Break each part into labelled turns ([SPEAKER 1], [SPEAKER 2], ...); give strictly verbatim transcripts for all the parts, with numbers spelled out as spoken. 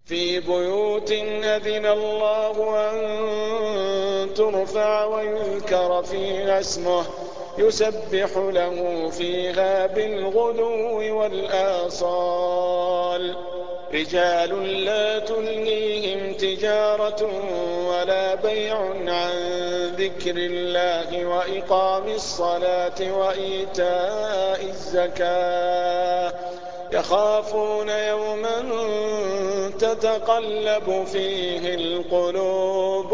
[SPEAKER 1] في بيوت أذن الله أن ترفع ويذكر فيها اسمه يسبح له فيها بالغدو والآصال رجال لا تلهيهم تجارة ولا بيع عن ذكر الله وإقام الصلاة وإيتاء الزكاة يخافون يوما تتقلب فيه القلوب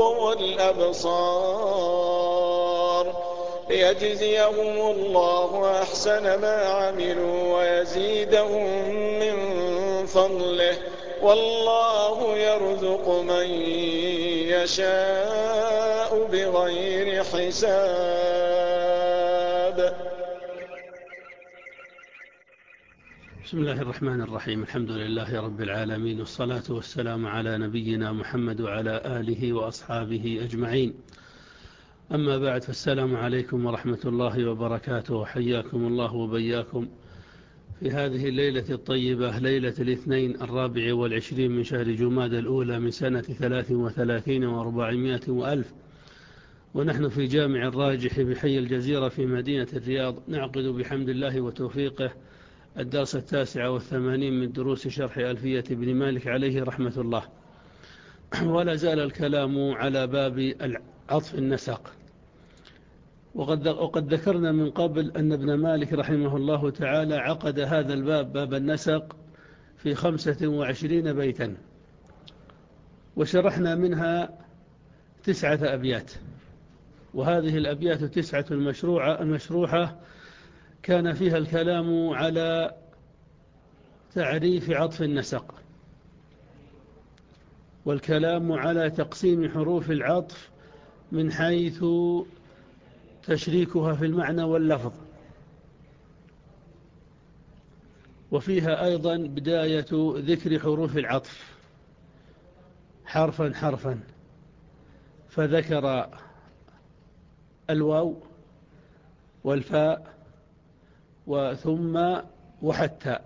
[SPEAKER 1] والأبصار ليجزيهم الله أحسن ما عملوا ويزيدهم من فضله والله يرزق من يشاء بغير حساب.
[SPEAKER 2] بسم الله الرحمن الرحيم. الحمد لله رب العالمين، والصلاة والسلام على نبينا محمد وعلى آله وأصحابه أجمعين. أما بعد، فالسلام عليكم ورحمة الله وبركاته، وحياكم الله وبياكم في هذه الليلة الطيبة، ليلة الاثنين الرابع والعشرين من شهر جماد الأولى من سنة ثلاث وثلاثين وأربعمائة وألف، ونحن في جامع الراجح بحي الجزيرة في مدينة الرياض، نعقد بحمد الله وتوفيقه الدرس التاسع والثمانين من دروس شرح ألفية ابن مالك عليه رحمة الله. ولا زال الكلام على باب عطف النسق، وقد, وقد ذكرنا من قبل أن ابن مالك رحمه الله تعالى عقد هذا الباب، باب النسق، في خمسة وعشرين بيتا، وشرحنا منها تسعة أبيات، وهذه الأبيات تسعة المشروعة المشروحة كان فيها الكلام على تعريف عطف النسق، والكلام على تقسيم حروف العطف من حيث تشريكها في المعنى واللفظ، وفيها أيضا بداية ذكر حروف العطف حرفا حرفا، فذكر الواو والفاء وثم وحتى،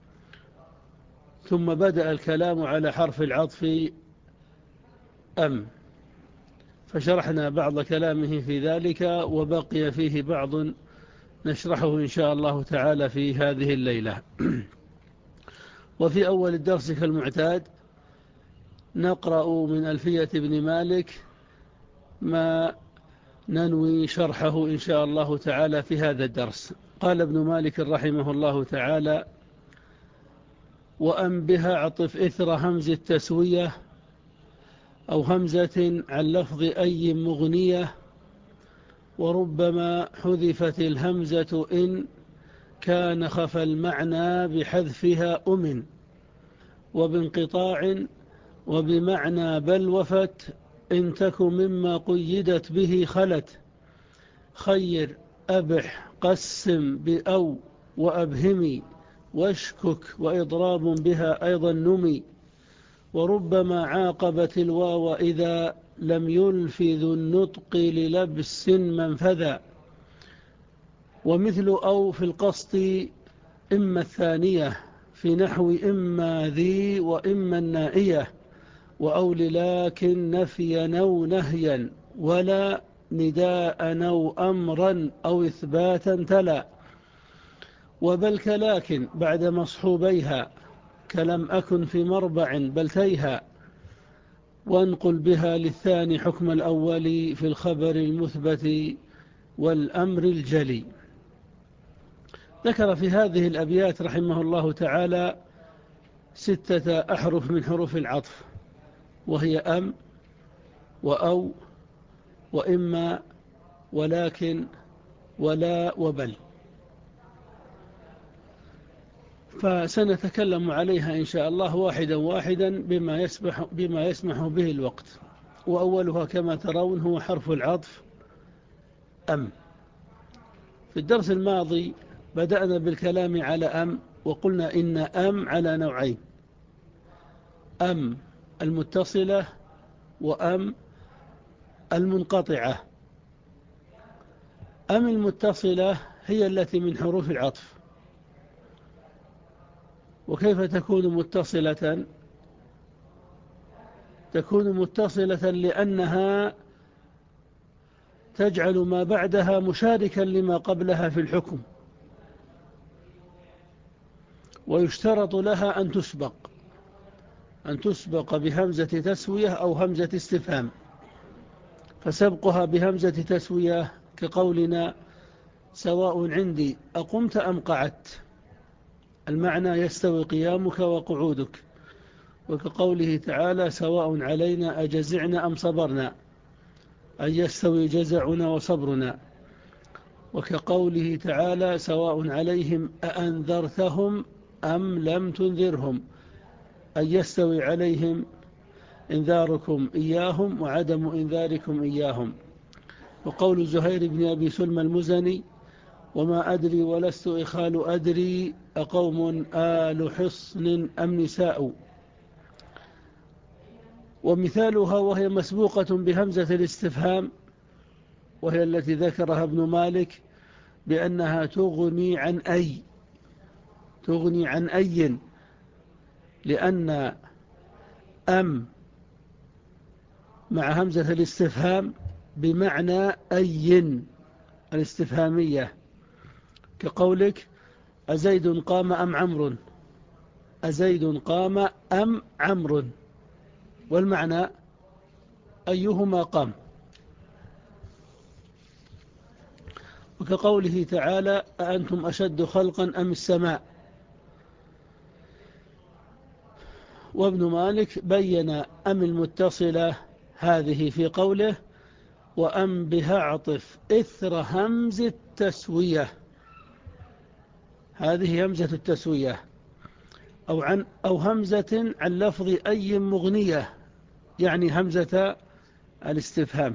[SPEAKER 2] ثم بدأ الكلام على حرف العطف أم، فشرحنا بعض كلامه في ذلك، وبقي فيه بعض نشرحه إن شاء الله تعالى في هذه الليلة. وفي أول الدرس كالمعتاد نقرأ من ألفية ابن مالك ما ننوي شرحه إن شاء الله تعالى في هذا الدرس. قال ابن مالك رحمه الله تعالى: وأم بها عطف إثر همز التسوية أو همزة عن لفظ أي مغنية، وربما حذفت الهمزة إن كان خفى المعنى بحذفها أمن، وبانقطاع وبمعنى بل وفت إن تك مما قيدت به خلت، خير أبح قسم بأو وأبهمي واشكك وإضراب بها أيضا نمي، وربما عاقبت الواو إذا لم يلفظ النطق للبس منفذا، ومثل أو في القصد إما الثانية في نحو إما ذي وإما النائية، وأو لكن نفيا أو نهيا ولا نداء أو أمرا أو إثباتا تلا، وبل كلاكن بعد مصحوبيها كلم أكن في مربع بلتيها، وانقل بها للثاني حكم الأول في الخبر المثبت والأمر الجلي. ذكر في هذه الأبيات رحمه الله تعالى ستة أحرف من حروف العطف، وهي أم وأو وإما ولكن ولا وبل، فسنتكلم عليها إن شاء الله واحدا واحدا بما يسمح, بما يسمح به الوقت. وأولها كما ترون هو حرف العطف أم. في الدرس الماضي بدأنا بالكلام على أم، وقلنا إن أم على نوعين: أم المتصلة وأم المنقطعة. أم المتصلة هي التي من حروف العطف. وكيف تكون متصلة؟ تكون متصلة لأنها تجعل ما بعدها مشاركا لما قبلها في الحكم، ويشترط لها أن تسبق أن تسبق بهمزة تسوية أو همزة استفهام، فسبقها بهمزة تسوية كقولنا سواء عندي أقمت أم قعدت، المعنى يستوي قيامك وقعودك، وكقوله تعالى سواء علينا أجزعنا أم صبرنا، أن يستوي جزعنا وصبرنا، وكقوله تعالى سواء عليهم أأنذرتهم أم لم تنذرهم، أن يستوي عليهم إنذاركم إياهم وعدم إنذاركم إياهم. وقول زهير بن أبي سلمى المزني وما أدري ولست إخال أدري أقوم آل حصن أم نساء. ومثالها وهي مسبوقة بهمزة الاستفهام، وهي التي ذكرها ابن مالك بأنها تغني عن أي تغني عن أي لأن أم مع همزة الاستفهام بمعنى أي الاستفهامية، كقولك أزيد قام أم عمرو، أزيد قام أم عمرو، والمعنى أيهما قام. وكقوله تعالى أأنتم أشد خلقا أم السماء. وابن مالك بين أم المتصلة هذه في قوله وأم بها عطف إثر همز التسوية، هذه همزة التسوية، أو, عن أو همزة عن لفظ أي مغنية، يعني همزة الاستفهام.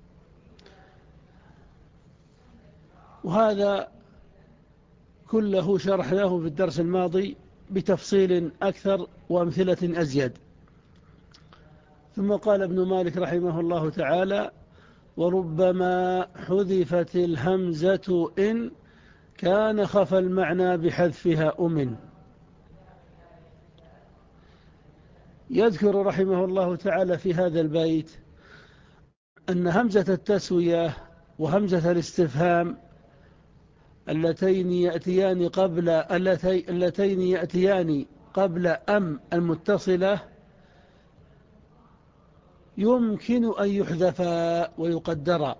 [SPEAKER 2] وهذا كله شرحناه في الدرس الماضي بتفصيل أكثر وأمثلة أزيد. ثم قال ابن مالك رحمه الله تعالى وربما حذفت الهمزة إن كان خفى المعنى بحذفها أمن. يذكر رحمه الله تعالى في هذا البيت أن همزة التسوية وهمزة الاستفهام اللتين يأتيان قبل اللتين يأتيان قبل أم المتصلة يمكن أن يحذفا ويقدرا،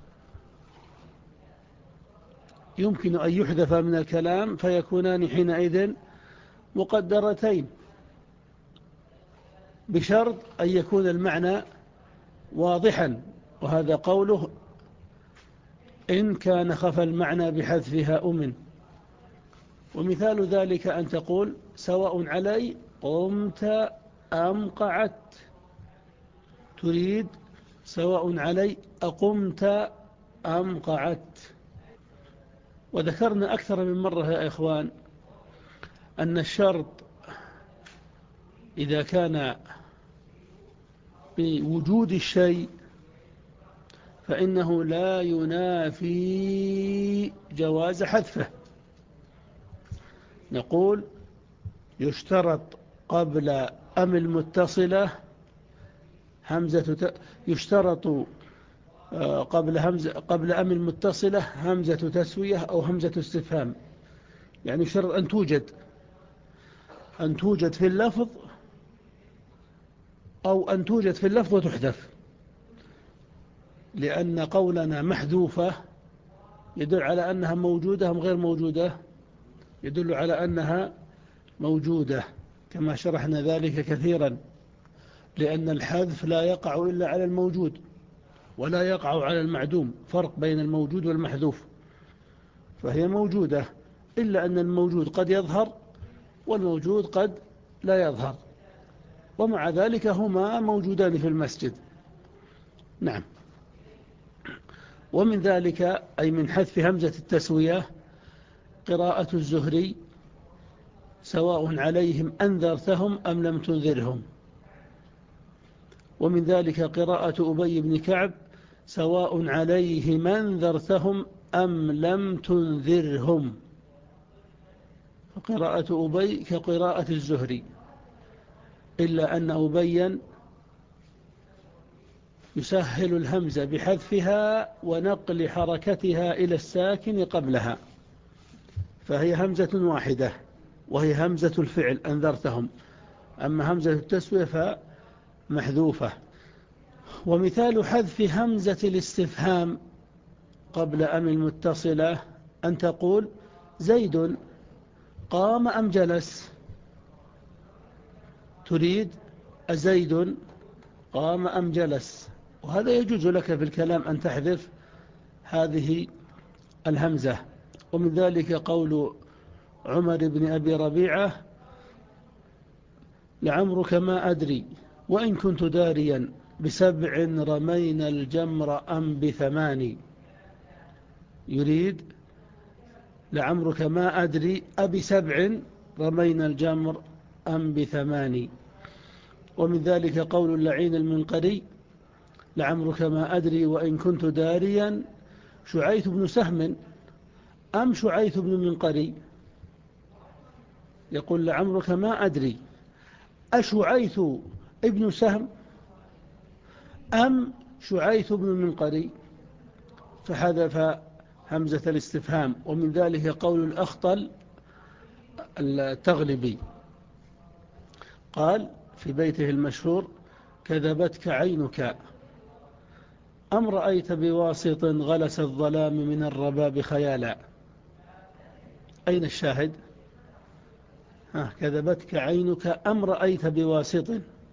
[SPEAKER 2] يمكن أن يحذفا من الكلام فيكونان حينئذ مقدرتين، بشرط أن يكون المعنى واضحا، وهذا قوله إن كان خفى المعنى بحذفها أمن. ومثال ذلك أن تقول سواء علي قمت أم قعدت، تريد سواء علي أقمت أم قعدت. وذكرنا أكثر من مرة يا إخوان أن الشرط إذا كان بوجود الشيء فإنه لا ينافي جواز حذفه. نقول يشترط قبل أم المتصلة همزة ت... يشترط قبل همزة قبل أم المتصلة همزة تسوية أو همزة استفهام، يعني يشترط أن توجد أن توجد في اللفظ أو أن توجد في اللفظ وتحذف، لأن قولنا محذوفة يدل على أنها موجودة أم غير موجودة، يدل على أنها موجودة كما شرحنا ذلك كثيرا، لأن الحذف لا يقع إلا على الموجود ولا يقع على المعدوم، فرق بين الموجود والمحذوف، فهي موجودة إلا أن الموجود قد يظهر والموجود قد لا يظهر، ومع ذلك هما موجودان في المسجد. نعم. ومن ذلك أي من حذف همزة التسوية قراءة الزهري سواء عليهم أنذرتهم أم لم تنذرهم. ومن ذلك قراءة أبي بن كعب سواء عليهم أنذرتهم أم لم تنذرهم، فقراءة أبي كقراءة الزهري، إلا أن أبيا يسهل الهمزة بحذفها ونقل حركتها إلى الساكن قبلها، فهي همزة واحدة وهي همزة الفعل أنذرتهم، أما همزة التسوية فمحذوفة. ومثال حذف همزة الاستفهام قبل أم المتصلة أن تقول زيد قام أم جلس، تريد أزيد قام أم جلس، وهذا يجوز لك في الكلام أن تحذف هذه الهمزة. ومن ذلك قول عمر بن أبي ربيعة لعمرك ما أدري وإن كنت داريا بسبع رمينا الجمر أم بثماني، يريد لعمرك ما أدري أبي سبع رمينا الجمر أم بثماني. ومن ذلك قول اللعين المنقري لعمرك ما أدري وإن كنت داريا شعيث بن سهم أم شعيث بن منقري، يقول لعمرك ما أدري أشعيث ابن سهم أم شعيث بن منقري، فحذف همزة الاستفهام. ومن ذلك قول الأخطل التغلبي قال في بيته المشهور كذبتك عينك أم رأيت بواسط غلس الظلام من الرباب خيالا. أين الشاهد؟ ها كذبتك عينك أم رأيت بواسط،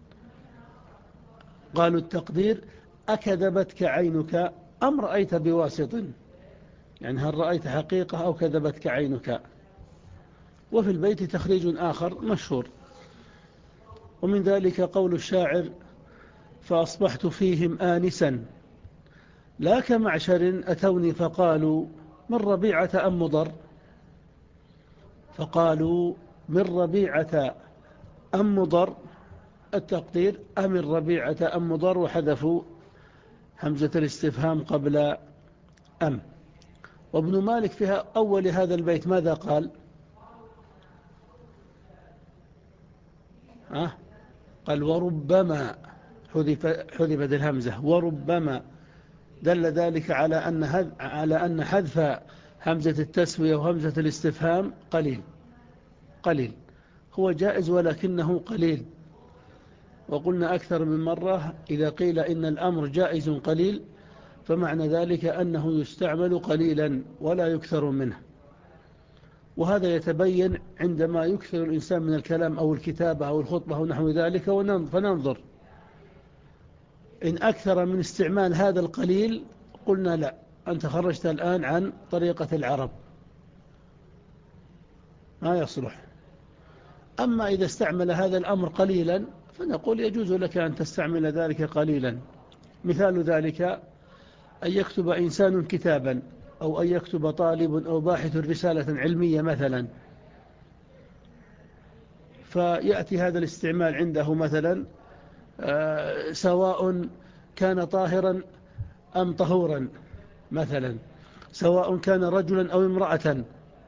[SPEAKER 2] قالوا التقدير أكذبتك عينك أم رأيت بواسط، يعني هل رأيت حقيقة أو كذبتك عينك. وفي البيت تخريج آخر مشهور. ومن ذلك قول الشاعر فأصبحت فيهم آنسا لا كمعشر أتوني فقالوا من ربيعة أم مضر، فقالوا من ربيعة أم مضر، التقدير أم الربيعة أم مضر، وحذفوا همزة الاستفهام قبل أم. وابن مالك في أول هذا البيت ماذا قال؟ أه؟ قال وربما حذفت الهمزة، وربما دل ذلك على أن على أن حذف همزة التسوية وهمزة الاستفهام قليل قليل هو جائز ولكنه قليل. وقلنا أكثر من مرة إذا قيل إن الأمر جائز قليل فمعنى ذلك أنه يستعمل قليلا ولا يكثر منه، وهذا يتبين عندما يكثر الإنسان من الكلام أو الكتابة أو الخطبة ونحو ذلك، فننظر إن أكثر من استعمال هذا القليل قلنا لا، أنت خرجت الآن عن طريقة العرب ما يصلح. أما إذا استعمل هذا الأمر قليلا فنقول يجوز لك أن تستعمل ذلك قليلا. مثال ذلك أن يكتب إنسان كتابا أو أن يكتب طالب أو باحث رسالة علمية مثلا، فيأتي هذا الاستعمال عنده مثلا آه سواء كان طاهرا أم طهورا مثلا، سواء كان رجلا أو امرأة،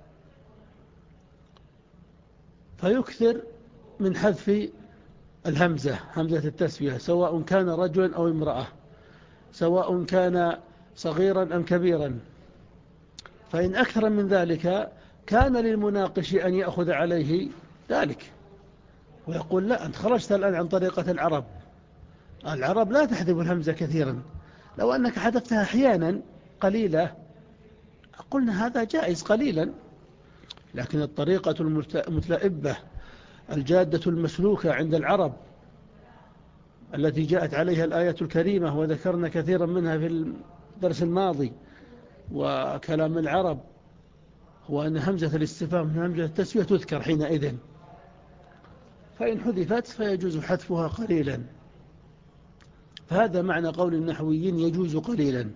[SPEAKER 2] فيكثر من حذف الهمزة همزة التسوية، سواء كان رجلا أو امرأة، سواء كان صغيرا أم كبيرا. فإن أكثر من ذلك كان للمناقش أن يأخذ عليه ذلك ويقول لا، أنت خرجت الآن عن طريقة العرب، العرب لا تحذف الهمزة كثيرا، لو أنك حذفتها أحيانا قليلة قلنا هذا جائز قليلا، لكن الطريقة المتلائبة الجادة المسلوكة عند العرب التي جاءت عليها الآية الكريمة وذكرنا كثيرا منها في الدرس الماضي، وكلام العرب هو أن همزة الاستفهام من همزة التسوية تذكر حينئذ، فإن حذفت فيجوز حذفها قليلا. فهذا معنى قول النحويين يجوز قليلا.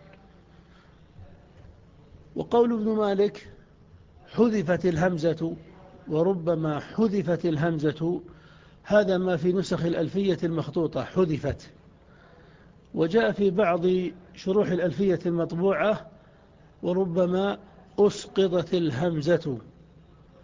[SPEAKER 2] وقول ابن مالك حذفت الهمزة وربما حذفت الهمزة، هذا ما في نسخ الألفية المخطوطة حذفت، وجاء في بعض شروح الألفية المطبوعة وربما أسقطت الهمزة،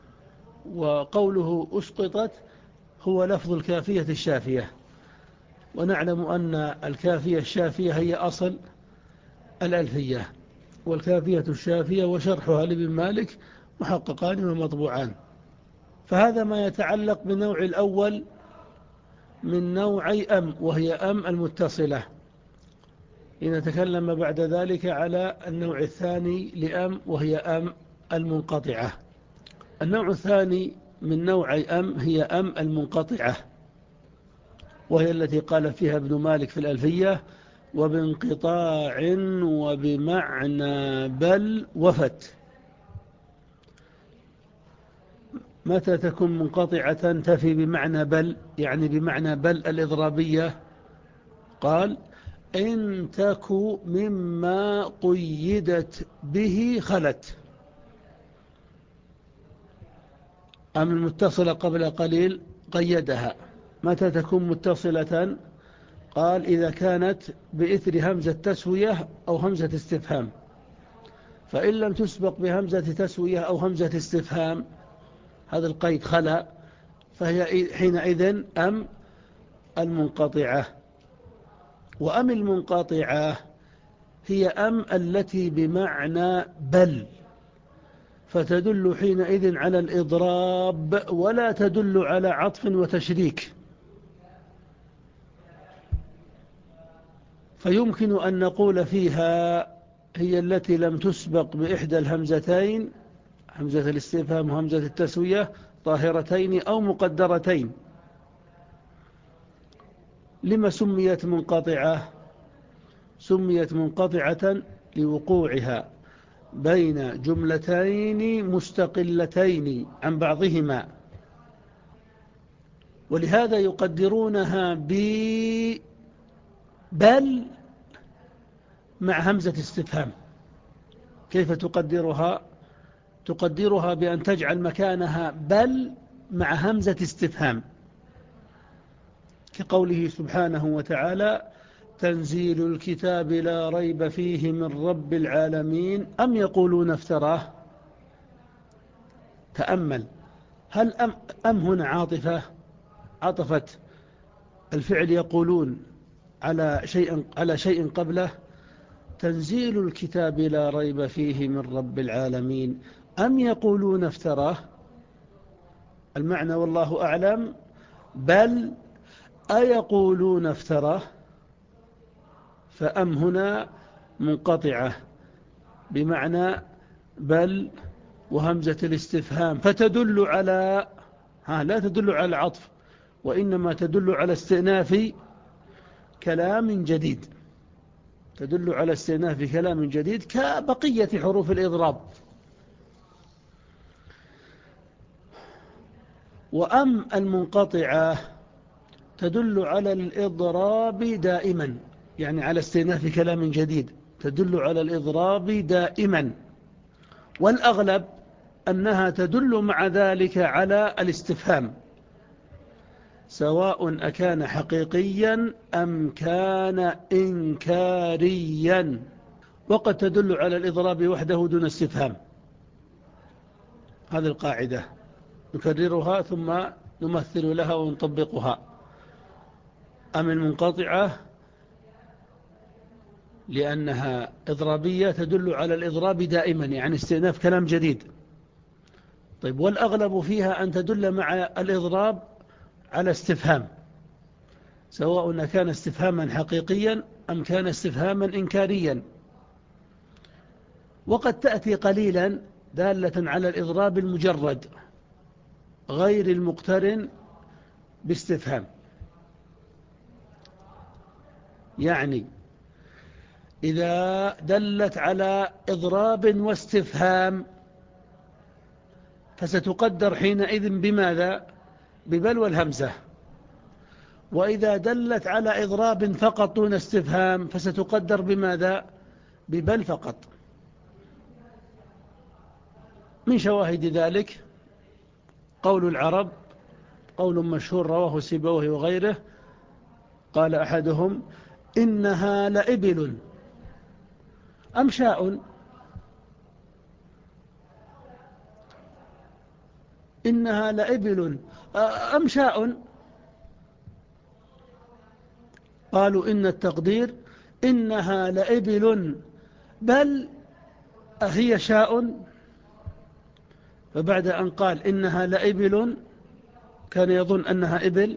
[SPEAKER 2] وقوله أسقطت هو لفظ الكافية الشافية، ونعلم أن الكافية الشافية هي أصل الألفية، والكافية الشافية وشرحها لابن مالك محققان ومطبوعان. فهذا ما يتعلق بالنوع الأول من نوعي أم، وهي أم المتصلة. لنتكلم بعد ذلك على النوع الثاني لأم، وهي أم المنقطعة. النوع الثاني من نوعي أم هي أم المنقطعة، وهي التي قال فيها ابن مالك في الألفية: وبانقطاع وبمعنى بل وفت. متى تكون منقطعة تفي بمعنى بل، يعني بمعنى بل الإضرابية؟ قال: إن تك مما قيدت به خلت. أم المتصلة قبل قليل قيدها. متى تكون متصلة؟ قال: إذا كانت بإثر همزة تسوية أو همزة استفهام. فإن لم تسبق بهمزة تسوية أو همزة استفهام، هذا القيد خلا، فهي حينئذ أم المنقطعة. وأم المنقطعة هي أم التي بمعنى بل، فتدل حينئذ على الإضراب ولا تدل على عطف وتشريك. فيمكن أن نقول فيها هي التي لم تسبق بإحدى الهمزتين، همزة الاستفهام وهمزة التسوية، طاهرتين أو مقدرتين. لما سميت منقطعة؟ سميت منقطعة لوقوعها بين جملتين مستقلتين عن بعضهما، ولهذا يقدرونها ب بل مع همزة استفهام. كيف تقدرها؟ تقدرها بأن تجعل مكانها بل مع همزة استفهام، كقوله سبحانه وتعالى: تنزيل الكتاب لا ريب فيه من رب العالمين أم يقولون افتراه. تأمل، هل أم, أم هنا عاطفة؟ عطفت الفعل يقولون على شيء, على شيء قبله. تنزيل الكتاب لا ريب فيه من رب العالمين أم يقولون افتراه. المعنى والله أعلم: بل أيقولون افتراه. فأم هنا منقطعة بمعنى بل وهمزة الاستفهام، فتدل على ها لا تدل على العطف، وإنما تدل على استئناف كلام جديد، تدل على استئناف كلام جديد كبقية حروف الإضراب. وأم المنقطعة تدل على الإضراب دائما، يعني على استئناف كلام جديد، تدل على الإضراب دائما. والأغلب أنها تدل مع ذلك على الاستفهام، سواء أكان حقيقيا أم كان إنكاريا. وقد تدل على الإضراب وحده دون استفهام. هذه القاعدة نكررها ثم نمثل لها ونطبقها. أم المنقطعة لأنها إضرابية تدل على الإضراب دائما، يعني استئناف كلام جديد. طيب، والأغلب فيها أن تدل مع الإضراب على استفهام، سواء كان استفهاما حقيقيا أم كان استفهاما إنكاريا. وقد تأتي قليلا دالة على الإضراب المجرد غير المقترن باستفهام. يعني إذا دلت على إضراب واستفهام فستقدر حينئذ بماذا؟ ببل والهمزة. وإذا دلت على إضراب فقط دون استفهام فستقدر بماذا؟ ببل فقط. من شواهد ذلك قول العرب، قول مشهور رواه سيبويه وغيره، قال أحدهم: إنها لإبل أم شاء. إنها لإبل أم شاء. قالوا إن التقدير إنها لإبل بل أهي شاء. فبعد أن قال إنها لإبل كان يظن أنها إبل،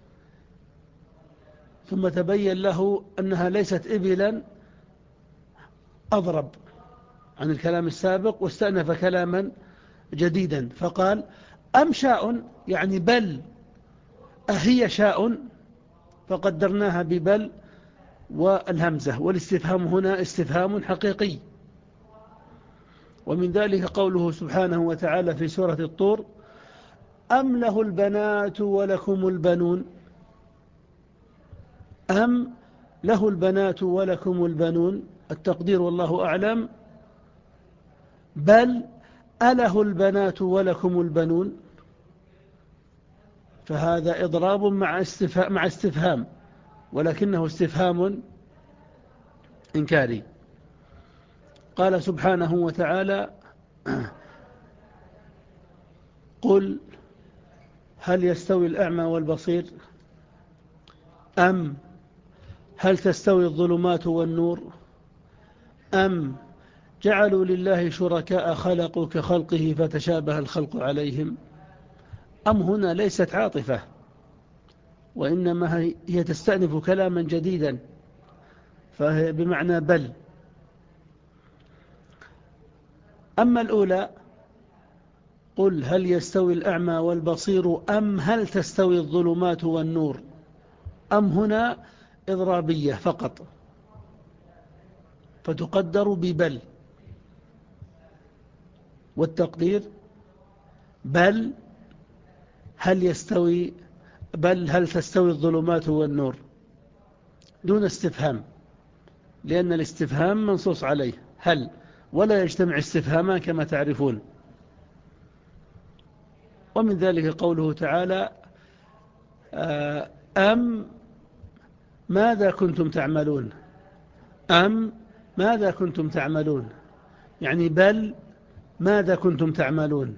[SPEAKER 2] ثم تبين له أنها ليست إبلا، أضرب عن الكلام السابق واستأنف كلاما جديدا فقال أم شاء، يعني بل أهي شاء، فقدرناها ببل والهمزة، والاستفهام هنا استفهام حقيقي. ومن ذلك قوله سبحانه وتعالى في سورة الطور أم له البنات ولكم البنون، أم له البنات ولكم البنون، التقدير والله أعلم بل أله البنات ولكم البنون، فهذا إضراب مع استفهام, مع استفهام ولكنه استفهام إنكاري. قال سبحانه وتعالى قل هل يستوي الأعمى والبصير أم هل تستوي الظلمات والنور أم جعلوا لله شركاء خلقوا كخلقه فتشابه الخلق عليهم. أم هنا ليست عاطفة، وإنما هي تستأنف كلاما جديدا، فهي بمعنى بل. أما الأولى قل هل يستوي الأعمى والبصير أم هل تستوي الظلمات والنور، أم هنا إضرابية فقط فتقدر ببل، والتقدير بل هل يستوي بل هل تستوي الظلمات والنور دون استفهام، لأن الاستفهام منصوص عليه هل، ولا يجتمع استفهاما كما تعرفون. ومن ذلك قوله تعالى أم ماذا كنتم تعملون، أم ماذا كنتم تعملون، يعني بل ماذا كنتم تعملون.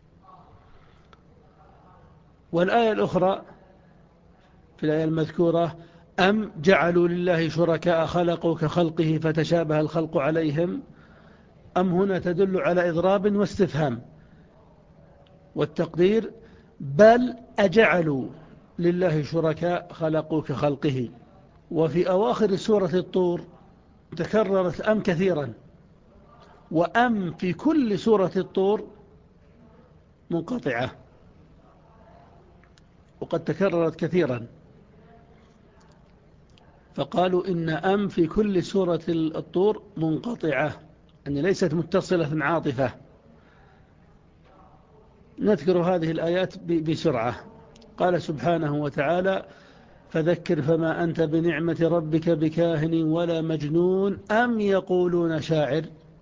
[SPEAKER 2] والآية الأخرى في الآية المذكورة أم جعلوا لله شركاء خلقوا كخلقه فتشابه الخلق عليهم، أم هنا تدل على إضراب واستفهام، والتقدير بل أجعلوا لله شركاء خلقوا كخلقه. وفي أواخر سورة الطور تكررت أم كثيرا، وأم في كل سورة الطور منقطعة، وقد تكررت كثيرا، فقالوا إن أم في كل سورة الطور منقطعة، أن ليست متصلة عاطفة. نذكر هذه الآيات بسرعة. قال سبحانه وتعالى فذكر فما أنت بنعمة ربك بكاهن ولا مجنون أم يقولون شاعر،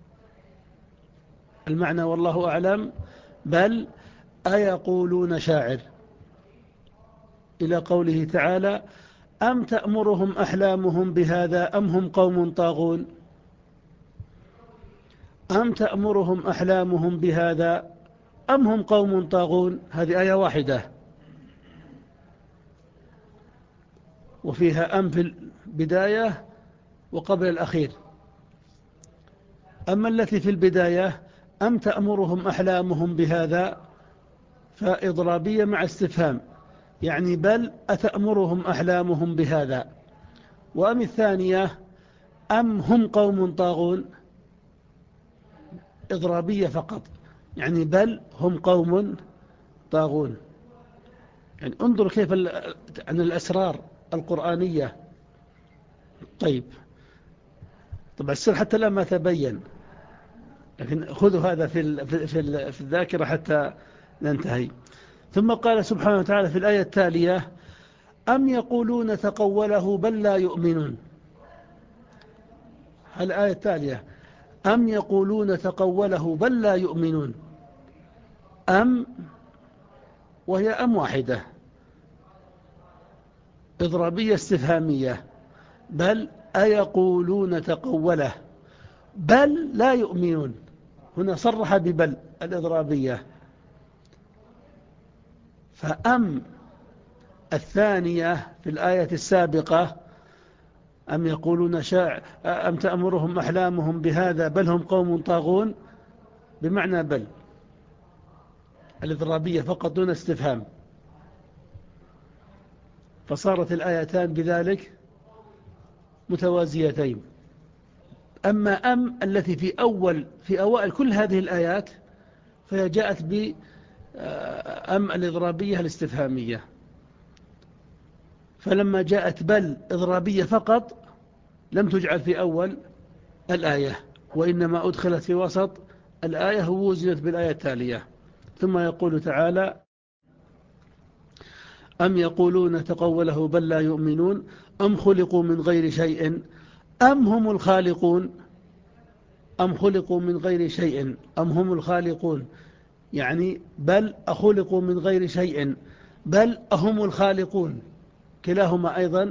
[SPEAKER 2] المعنى والله أعلم بل أيقولون شاعر، إلى قوله تعالى أم تأمرهم أحلامهم بهذا أم هم قوم طاغون، أم تأمرهم أحلامهم بهذا أم هم قوم طاغون، هذه آية واحدة وفيها أم في البداية وقبل الأخير. أما التي في البداية أم تأمرهم أحلامهم بهذا فإضرابية مع استفهام، يعني بل أتأمرهم أحلامهم بهذا. وأم الثانية أم هم قوم طاغون إضرابية فقط، يعني بل هم قوم طاغون. يعني انظر كيف عن الأسرار القرآنية. طيب طبعا السر حتى الآن ما تبين، لكن خذوا هذا في في في الذاكرة حتى ننتهي. ثم قال سبحانه وتعالى في الآية التالية أم يقولون تقوله بل لا يؤمنون، الآية التالية أم يقولون تقوله بل لا يؤمنون، أم وهي أم واحدة إضرابية استفهامية، بل أيقولون تقوله بل لا يؤمنون، هنا صرح ببل الإضرابية. فأم الثانية في الآية السابقة أم يقولون شاع أم تأمرهم أحلامهم بهذا بل هم قوم طاغون، بمعنى بل الإضرابية فقط دون استفهام، فصارت الآيتان بذلك متوازيتين. أما أم التي في أول في أوائل كل هذه الآيات فهي جاءت بأم الإضرابية الاستفهامية، فلما جاءت بل إضرابية فقط لم تجعل في أول الآية، وإنما أدخلت في وسط الآية ووزنت بالآية التالية. ثم يقول تعالى: أم يقولون تقوله بل لا يؤمنون أم خلقوا من غير شيء أم هم الخالقون. أم خلقوا من غير شيء أم هم الخالقون، يعني بل أخلقوا من غير شيء بل أهم الخالقون، كلاهما أيضا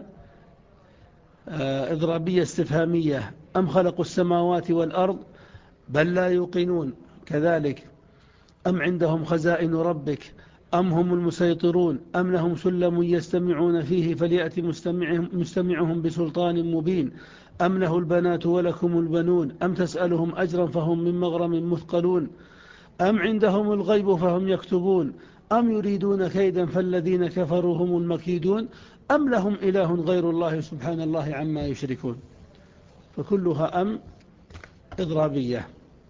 [SPEAKER 2] إضرابية استفهامية. أم خلقوا السماوات والأرض بل لا يوقنون، كذلك. أم عندهم خزائن ربك أم هم المسيطرون أم لهم سلم يستمعون فيه فليأتي مستمعهم, مستمعهم بسلطان مبين أم له البنات ولكم البنون أم تسألهم أجرا فهم من مغرم مثقلون أم عندهم الغيب فهم يكتبون أم يريدون كيدا فالذين كفروا هم المكيدون أم لهم إله غير الله سبحان الله عما يشركون. فكلها أم إضرابية.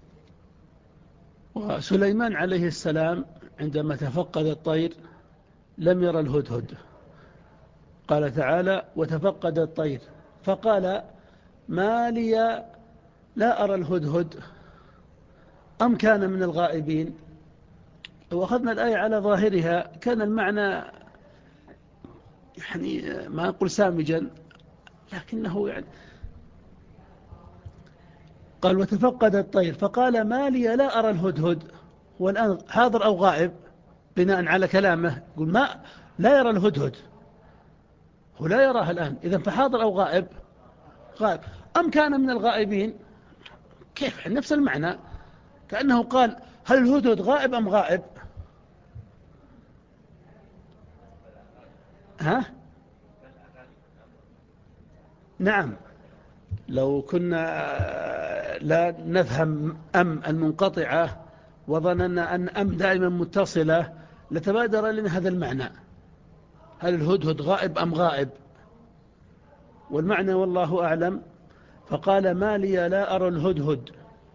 [SPEAKER 2] وسليمان عليه السلام عندما تفقد الطير لم يرى الهدهد، قال تعالى: وتفقد الطير فقال: ما لي لا أرى الهدهد أم كان من الغائبين. لو أخذنا الآية على ظاهرها كان المعنى يعني ما أقول سامجا، لكنه يعني قال: وتفقد الطير فقال: ما لي لا أرى الهدهد. والآن حاضر أو غائب بناء على كلامه، يقول ما لا يرى الهدهد، هو لا يراه الآن، إذن فحاضر أو غائب؟ غائب. أم كان من الغائبين، كيف نفس المعنى، كأنه قال: هل الهدهد غائب أم غائب؟ ها؟ نعم، لو كنا لا نفهم أم المنقطعة وظننا أن أم دائما متصلة لتبادر لنا هذا المعنى، هل الهدهد غائب أم غائب؟ والمعنى والله أعلم. فقال: ما لي لا أرى الهدهد.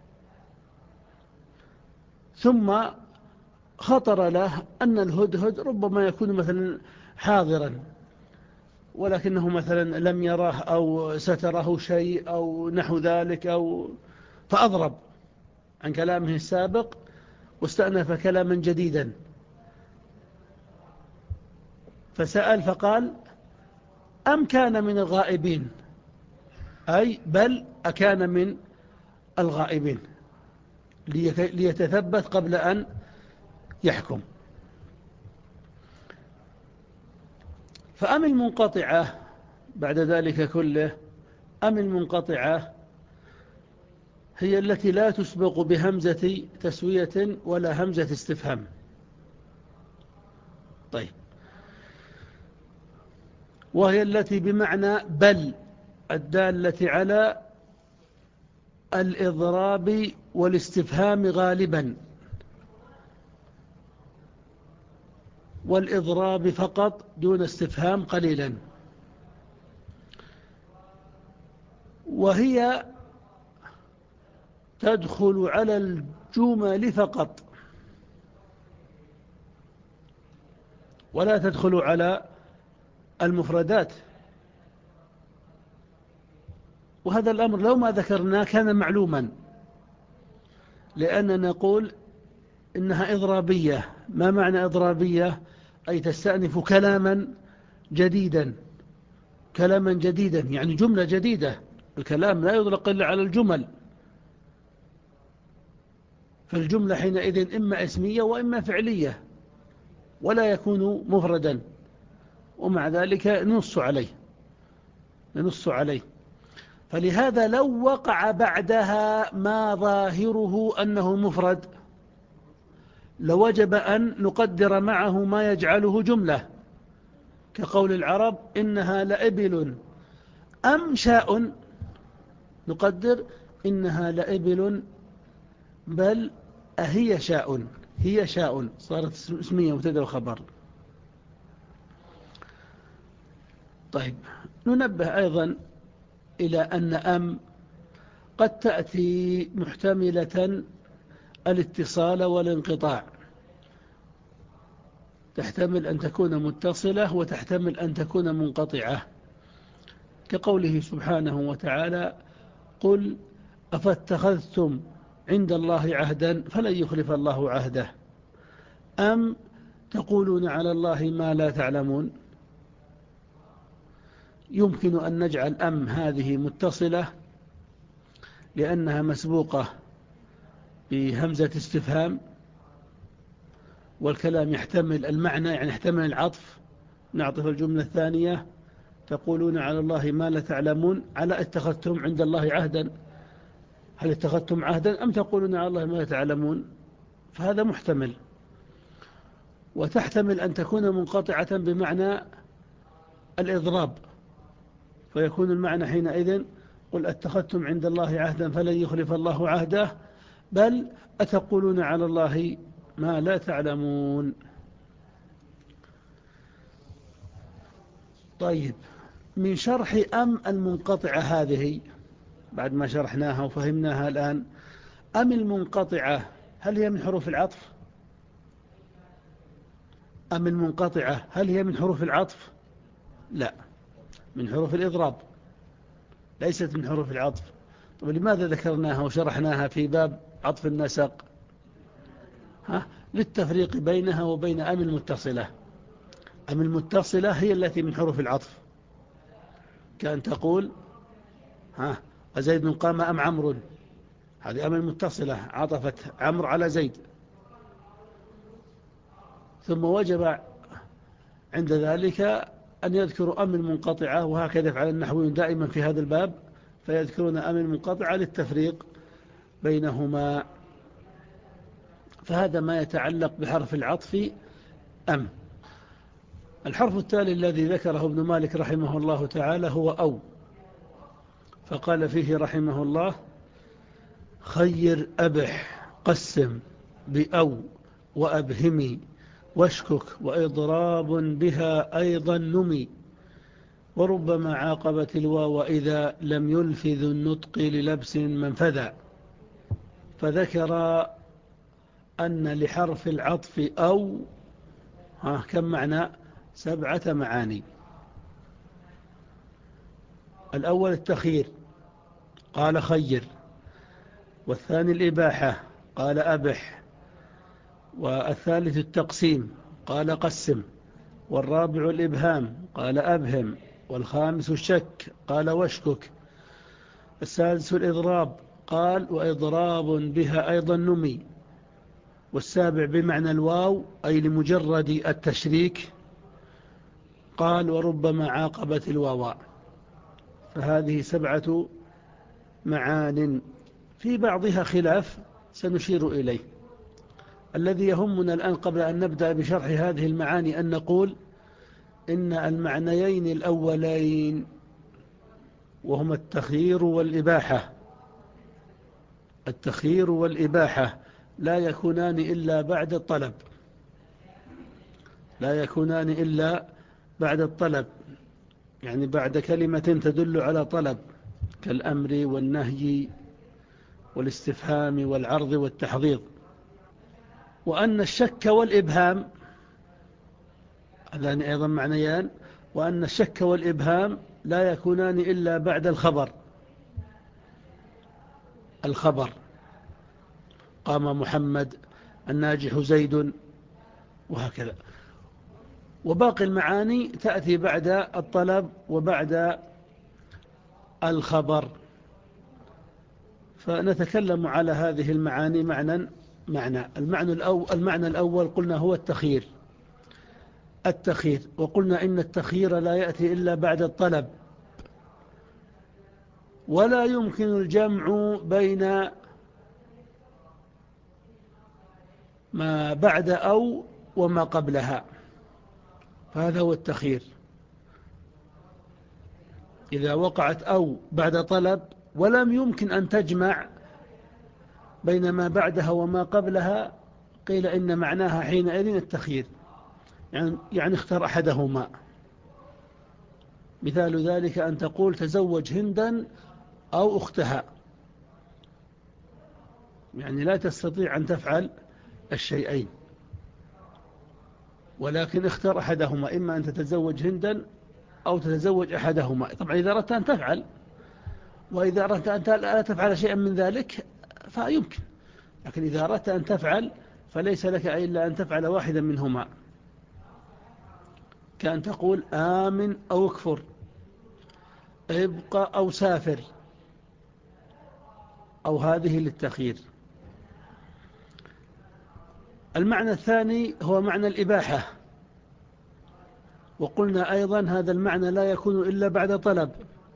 [SPEAKER 2] ثم خطر له أن الهدهد ربما يكون مثلا حاضرا ولكنه مثلا لم يراه أو ستره شيء أو نحو ذلك، أو فأضرب عن كلامه السابق واستأنف كلاما جديدا، فسأل فقال: أم كان من الغائبين، أي بل أكان من الغائبين، ليتثبت قبل أن يحكم. فأم المنقطعة بعد ذلك كله، أم المنقطعة هي التي لا تسبق بهمزة تسوية ولا همزة استفهام. طيب، وهي التي بمعنى بل الدالة على الإضراب والاستفهام غالبا، والإضراب فقط دون استفهام قليلا. وهي تدخل على الجمل فقط ولا تدخل على المفردات، وهذا الأمر لو ما ذكرناه كان معلوما، لأننا نقول إنها إضرابية. ما معنى إضرابية؟ أي تستأنف كلاما جديدا، كلاما جديدا يعني جملة جديدة. الكلام لا يطلق إلا على الجمل، فالجملة حينئذ إما اسمية وإما فعلية ولا يكون مفردا، ومع ذلك نص عليه نص عليه فلهذا لو وقع بعدها ما ظاهره أنه مفرد لوجب أن نقدر معه ما يجعله جملة، كقول العرب: إنها لإبل أم شاء نقدر إنها لإبل بل أهي شاء، هي شاء صارت اسمية مبتدأ وخبر. طيب ننبه أيضا إلى أن أم قد تأتي محتملة الاتصال والانقطاع، تحتمل أن تكون متصلة وتحتمل أن تكون منقطعة، كقوله سبحانه وتعالى: قل أفاتخذتم عند الله عهدا فلن يخلف الله عهده، أم تقولون على الله ما لا تعلمون. يمكن أن نجعل أم هذه متصلة لأنها مسبوقة بهمزة استفهام، والكلام يحتمل المعنى، يعني يحتمل العطف. نعطف الجملة الثانية: تقولون على الله ما لا تعلمون، على اتخذتم عند الله عهدا، هل اتخذتم عهدا أم تقولون على الله ما لا تعلمون؟ فهذا محتمل. وتحتمل أن تكون منقطعة بمعنى الإضراب، فيكون المعنى حينئذ: قل اتخذتم عند الله عهدا فلن يخلف الله عهده، بل أتقولون على الله ما لا تعلمون. طيب، من شرح أم المنقطعة هذه بعد ما شرحناها وفهمناها الآن، أم المنقطعة هل هي من حروف العطف؟ أم المنقطعة هل هي من حروف العطف؟ لا، من حروف الإضراب، ليست من حروف العطف. طب لماذا ذكرناها وشرحناها في باب عطف النسق؟ ها؟ للتفريق بينها وبين أم المتصلة. أم المتصلة هي التي من حروف العطف، كأن تقول: ها زيد قام أم عمرو، هذه أم المتصلة، عطفت عمرو على زيد، ثم وجب عند ذلك أن يذكروا أم المنقطعة، وهكذا يفعل النحويون دائما في هذا الباب، فيذكرون أم المنقطعة للتفريق بينهما. فهذا ما يتعلق بحرف العطف أم. الحرف التالي الذي ذكره ابن مالك رحمه الله تعالى هو أو، فقال فيه رحمه الله: خير أبح قسم بأو وأبهمي واشكك وإضراب بها أيضا نمي، وربما عاقبت الواو إذا لم يلفظ النطق للبس منفذا. فذكر أن لحرف العطف أو ها كم معنى؟ سبعة معاني. الأول التخيير، قال خير، والثاني الإباحة، قال أبح، والثالث التقسيم، قال قسم، والرابع الإبهام، قال أبهم، والخامس الشك، قال واشكك، السادس الإضراب، قال وإضراب بها أيضا نمي، والسابع بمعنى الواو أي لمجرد التشريك، قال وربما عاقبت الواو. فهذه سبعة معان، في بعضها خلاف سنشير إليه. الذي يهمنا الآن قبل أن نبدأ بشرح هذه المعاني أن نقول إن المعنيين الأولين وهما التخيير والإباحة، التخيير والإباحة لا يكونان إلا بعد الطلب، لا يكونان إلا بعد الطلب، يعني بعد كلمة تدل على طلب، كالأمر والنهي والاستفهام والعرض والتحضيض. وأن الشك والإبهام هذان أيضا معنيان، وأن الشك والإبهام لا يكونان إلا بعد الخبر، الخبر قام محمد، الناجح زيد، وهكذا. وباقي المعاني تأتي بعد الطلب وبعد الخبر. فنتكلم على هذه المعاني معنى معنى المعنى الأول, المعنى الأول قلنا هو التخيير، التخيير وقلنا إن التخيير لا يأتي إلا بعد الطلب، ولا يمكن الجمع بين ما بعد أو وما قبلها، فهذا هو التخيير. إذا وقعت أو بعد طلب ولم يمكن أن تجمع بين ما بعدها وما قبلها، قيل إن معناها حينئذ التخيير، يعني, يعني اختر أحدهما. مثال ذلك أن تقول تزوج هندا أو أختها، يعني لا تستطيع أن تفعل الشيئين، ولكن اختر أحدهما، إما أن تتزوج هندا أو تتزوج أحدهما. طبعا إذا أردت أن تفعل، وإذا أردت أن لا تفعل شيئا من ذلك فيمكن، لكن إذا أردت أن تفعل فليس لك إلا أن تفعل واحدا منهما، كأن تقول آمن أو اكفر، ابقى أو سافر، أو هذه للتخيير. المعنى الثاني هو معنى الإباحة، وقلنا أيضا هذا المعنى لا يكون إلا بعد طلب،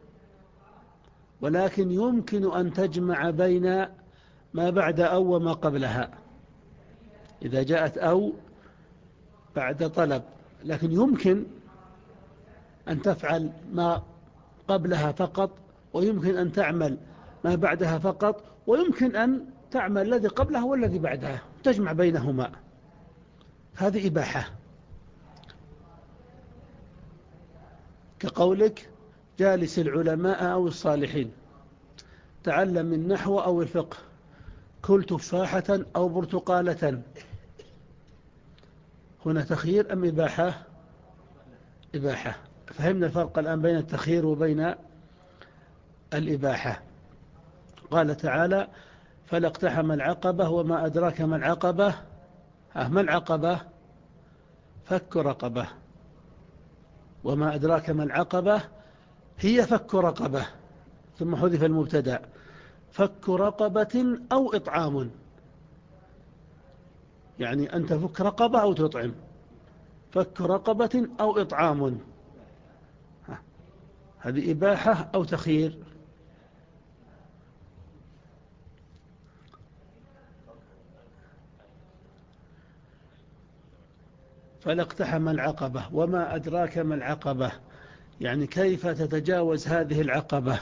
[SPEAKER 2] ولكن يمكن أن تجمع بين ما بعد أو وما قبلها. إذا جاءت أو بعد طلب، لكن يمكن أن تفعل ما قبلها فقط، ويمكن أن تعمل ما بعدها فقط، ويمكن أن تعمل الذي قبلها والذي بعدها، تجمع بينهما، هذه إباحة. كقولك جالس العلماء أو الصالحين، تعلم النحو أو الفقه، كل تفاحة أو برتقالة. هنا تخيير أم إباحة؟ إباحة. فهمنا الفرق الآن بين التخيير وبين الإباحة. قال تعالى فلا اقتحم العقبة وما أدراك ما العقبة. ما العقبة؟ فك رقبة. وما أدراك ما العقبة هي فك رقبة، ثم حذف المبتدأ، فك رقبة أو إطعام، يعني أن تفك رقبة أو تطعم، فك رقبة أو إطعام، هذه إباحة أو تخيير؟ فلا اقتحم العقبة وما أدراك ما العقبة، يعني كيف تتجاوز هذه العقبة،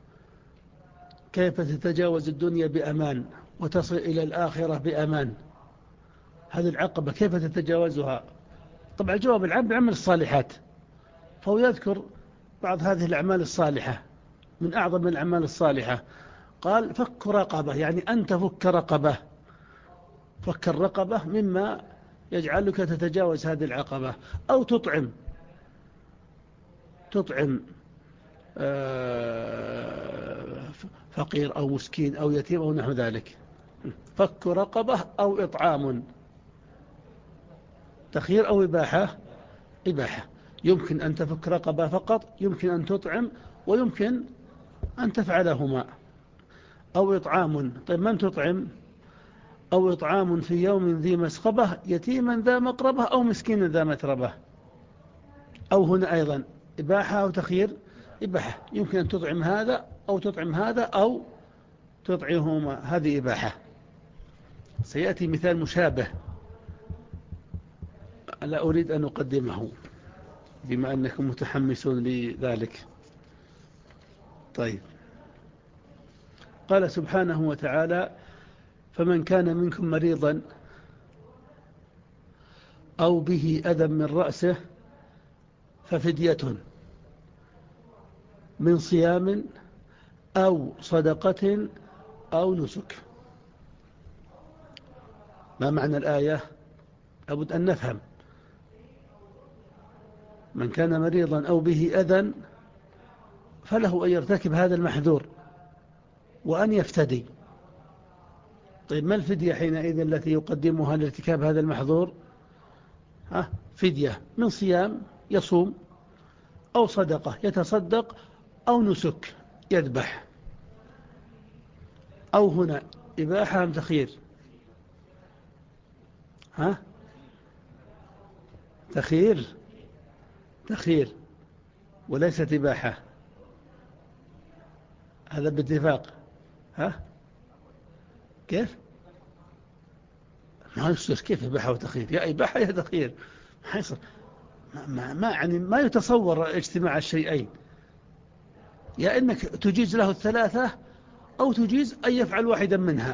[SPEAKER 2] كيف تتجاوز الدنيا بأمان وتصل إلى الآخرة بأمان. هذه العقبة كيف تتجاوزها؟ طبعا الجواب العام بعمل الصالحات، فهو يذكر بعض هذه الأعمال الصالحة من أعظم الأعمال الصالحة. قال فك رقبة، يعني أن تفك رقبة. فك الرقبة مما يجعلك تتجاوز هذه العقبة. أو تطعم، تطعم فقير أو مسكين أو يتيم أو نحو ذلك. فك رقبة أو إطعام، تخيير أو إباحة؟ إباحة. يمكن أن تفك رقبة فقط، يمكن أن تطعم، ويمكن أن تفعلهما. أو إطعام، طيب من تطعم؟ أو إطعام في يوم ذي مسقبة يتيما ذا مقربة أو مسكين ذا متربة. أو هنا أيضا إباحة أو تخيير؟ إباحة، يمكن أن تطعم هذا أو تطعم هذا أو تطعمهما، هذه إباحة. سيأتي مثال مشابه لا أريد أن أقدمه بما أنكم متحمسون لذلك. طيب، قال سبحانه وتعالى فمن كان منكم مريضا أو به أذى من رأسه ففدية من صيام أو صدقة أو نسك. ما معنى الآية؟ لابد أن نفهم. من كان مريضا أو به أذى فله أن يرتكب هذا المحذور وأن يفتدي. طيب ما الفدية حينئذ التي يقدمها لارتكاب هذا المحظور؟ ها، فدية من صيام يصوم، أو صدقة يتصدق، أو نسك يذبح. أو هنا إباحة أم تخيير؟ ها، تخيير، تخيير وليست إباحة، هذا باتفاق. ها، كيف؟ ما يصير كيف إباحة وتخيير؟ يا إباحة يا تخيير، ما يصير. ما, ما, يعني ما يتصور اجتماع الشيئين. يا إنك تجيز له الثلاثة أو تجيز أن يفعل واحدا منها.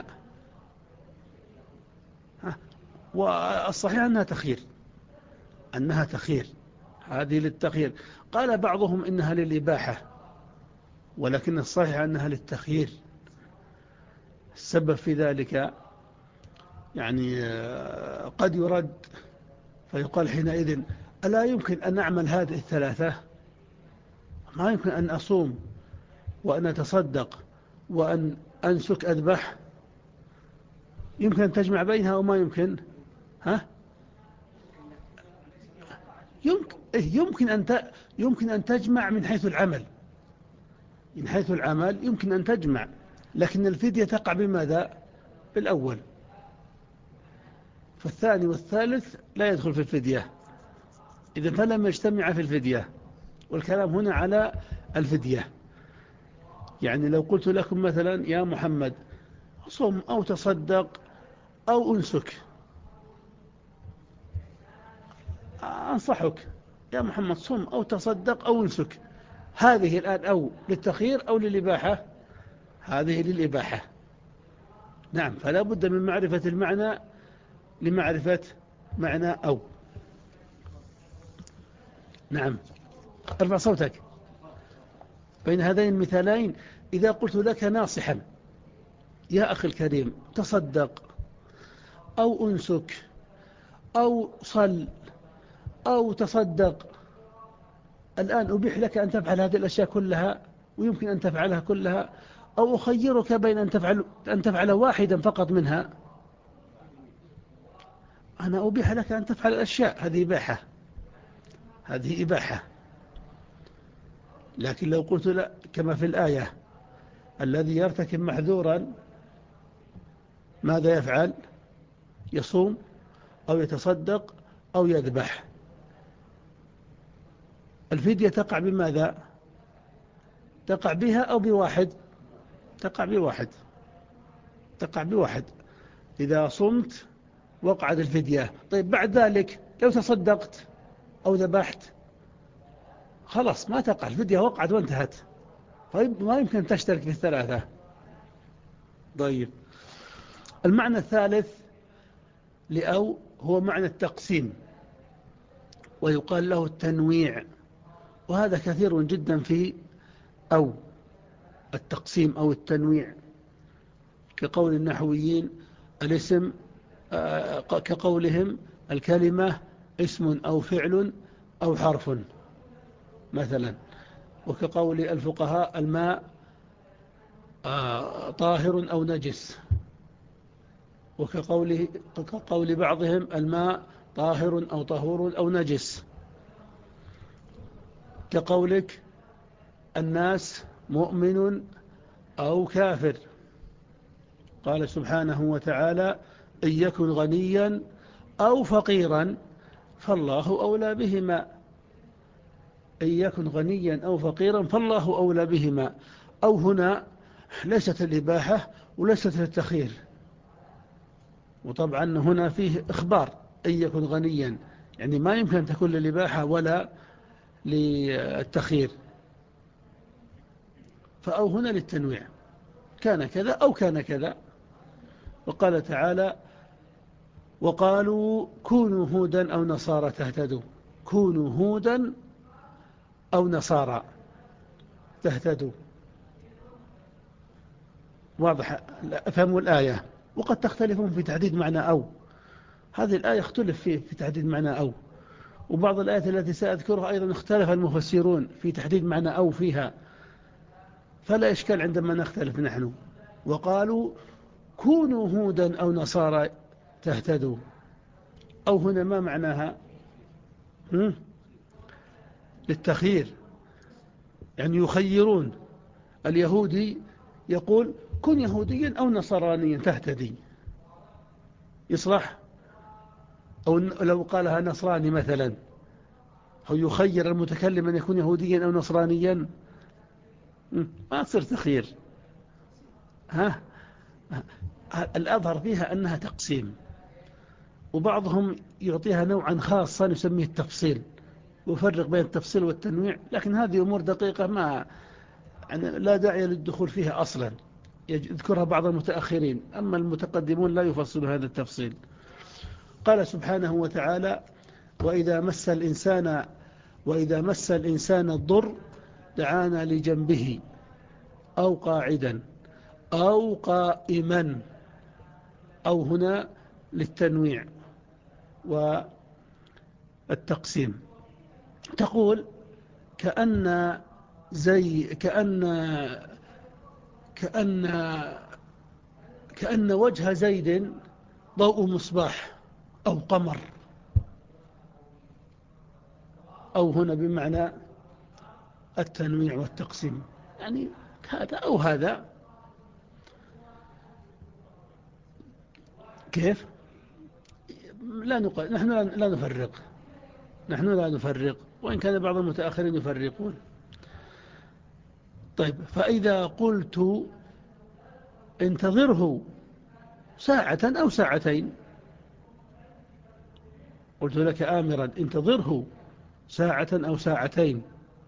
[SPEAKER 2] والصحيح أنها تخير، أنها تخير، هذه للتخير. قال بعضهم إنها للإباحة، ولكن الصحيح أنها للتخيير. السبب في ذلك يعني قد يرد فيقال حينئذ ألا يمكن أن أعمل هذه الثلاثة؟ ما يمكن أن أصوم وأن أتصدق وأن أنسك أذبح؟ يمكن أن تجمع بينها أو ما يمكن؟ ها؟ يمكن, يمكن, أن يمكن أن تجمع من حيث العمل، من حيث العمل يمكن أن تجمع، لكن الفدية تقع بماذا؟ بالأول، فالثاني والثالث لا يدخل في الفدية، إذا فلم يجتمع في الفدية. والكلام هنا على الفدية. يعني لو قلت لكم مثلا يا محمد صم أو تصدق أو أنسك، أنصحك يا محمد صم أو تصدق أو أنسك، هذه الآن أو للتخيير أو للإباحة؟ هذه للإباحة. نعم، فلا بد من معرفة المعنى لمعرفة معنى أو. نعم، ارفع صوتك. بين هذين المثالين إذا قلت لك ناصحا يا أخي الكريم تصدق أو أنسك أو صل أو تصدق، الآن أبيح لك أن تفعل هذه الأشياء كلها ويمكن أن تفعلها كلها، أو أخيرك بين أن تفعل, أن تفعل واحدا فقط منها. أنا أبيح لك أن تفعل الأشياء، هذه إباحة، هذه إباحة. لكن لو قلت لا كما في الآية الذي يرتكب محذورا ماذا يفعل؟ يصوم أو يتصدق أو يذبح. الفدية تقع بماذا؟ تقع بها أو بواحد؟ تقع بواحد، تقع بواحد. إذا صمت وقعت الفدية. طيب بعد ذلك لو تصدقت أو ذبحت خلاص ما تقع الفدية، وقعت وانتهت، طيب ما يمكن أن تشترك في الثلاثة. طيب المعنى الثالث لأو هو معنى التقسيم، ويقال له التنويع، وهذا كثير جدا في أو التقسيم أو التنويع، كقول النحويين الاسم كقولهم الكلمة اسم أو فعل أو حرف مثلا، وكقول الفقهاء الماء طاهر أو نجس، وكقول كقول بعضهم الماء طاهر أو طهور أو نجس، كقولك الناس مؤمن أو كافر. قال سبحانه وتعالى إن يكن غنيا أو فقيرا فالله أولى بهما، إن يكن غنيا أو فقيرا فالله أولى بهما. أو هنا ليست الإباحة وليست التخيير، وطبعا هنا فيه إخبار إن يكن غنيا، يعني ما يمكن أن تكون للإباحة ولا للتخيير، فأو هنا للتنويع، كان كذا أو كان كذا. وقال تعالى وقالوا كونوا هودا أو نصارى تهتدوا، كونوا هودا أو نصارى تهتدوا. واضح؟ أفهموا الآية. وقد تختلفون في تحديد معنى أو، هذه الآية اختلف فيه في تحديد معنى أو، وبعض الآيات التي سأذكرها أيضا اختلف المفسرون في تحديد معنى أو فيها، فلا إشكال عندما نختلف نحن. وقالوا كونوا هودا أو نصارى تهتدوا، أو هنا ما معناها؟ هم؟ للتخيير، يعني يخيرون. اليهودي يقول كن يهوديا أو نصرانيا تهتدي، يصلح؟ أو لو قالها نصراني مثلا، أو يخير المتكلم أن يكون يهوديا أو نصرانيا، ما تصير تخيير. ها؟ الأظهر فيها أنها تقسيم، وبعضهم يعطيها نوعا خاصا يسميه التفصيل، ويفرق بين التفصيل والتنويع، لكن هذه أمور دقيقة ما يعني لا داعي للدخول فيها أصلا، يذكرها بعض المتأخرين، أما المتقدمون لا يفصلوا هذا التفصيل. قال سبحانه وتعالى: وإذا مس الإنسان وإذا مس الإنسان الضر دعانا لجنبه أو قاعدا أو قائما، أو هنا للتنويع والتقسيم. تقول كأن زي كأن كأن كأن وجه زيد ضوء مصباح أو قمر، أو هنا بمعنى التنويع والتقسيم، يعني هذا أو هذا. كيف؟ لا نقل نحن لا نفرق نحن لا نفرق وإن كان بعض المتأخرين يفرقون. طيب، فإذا قلت انتظره ساعة أو ساعتين، قلت لك آمرا انتظره ساعة أو ساعتين،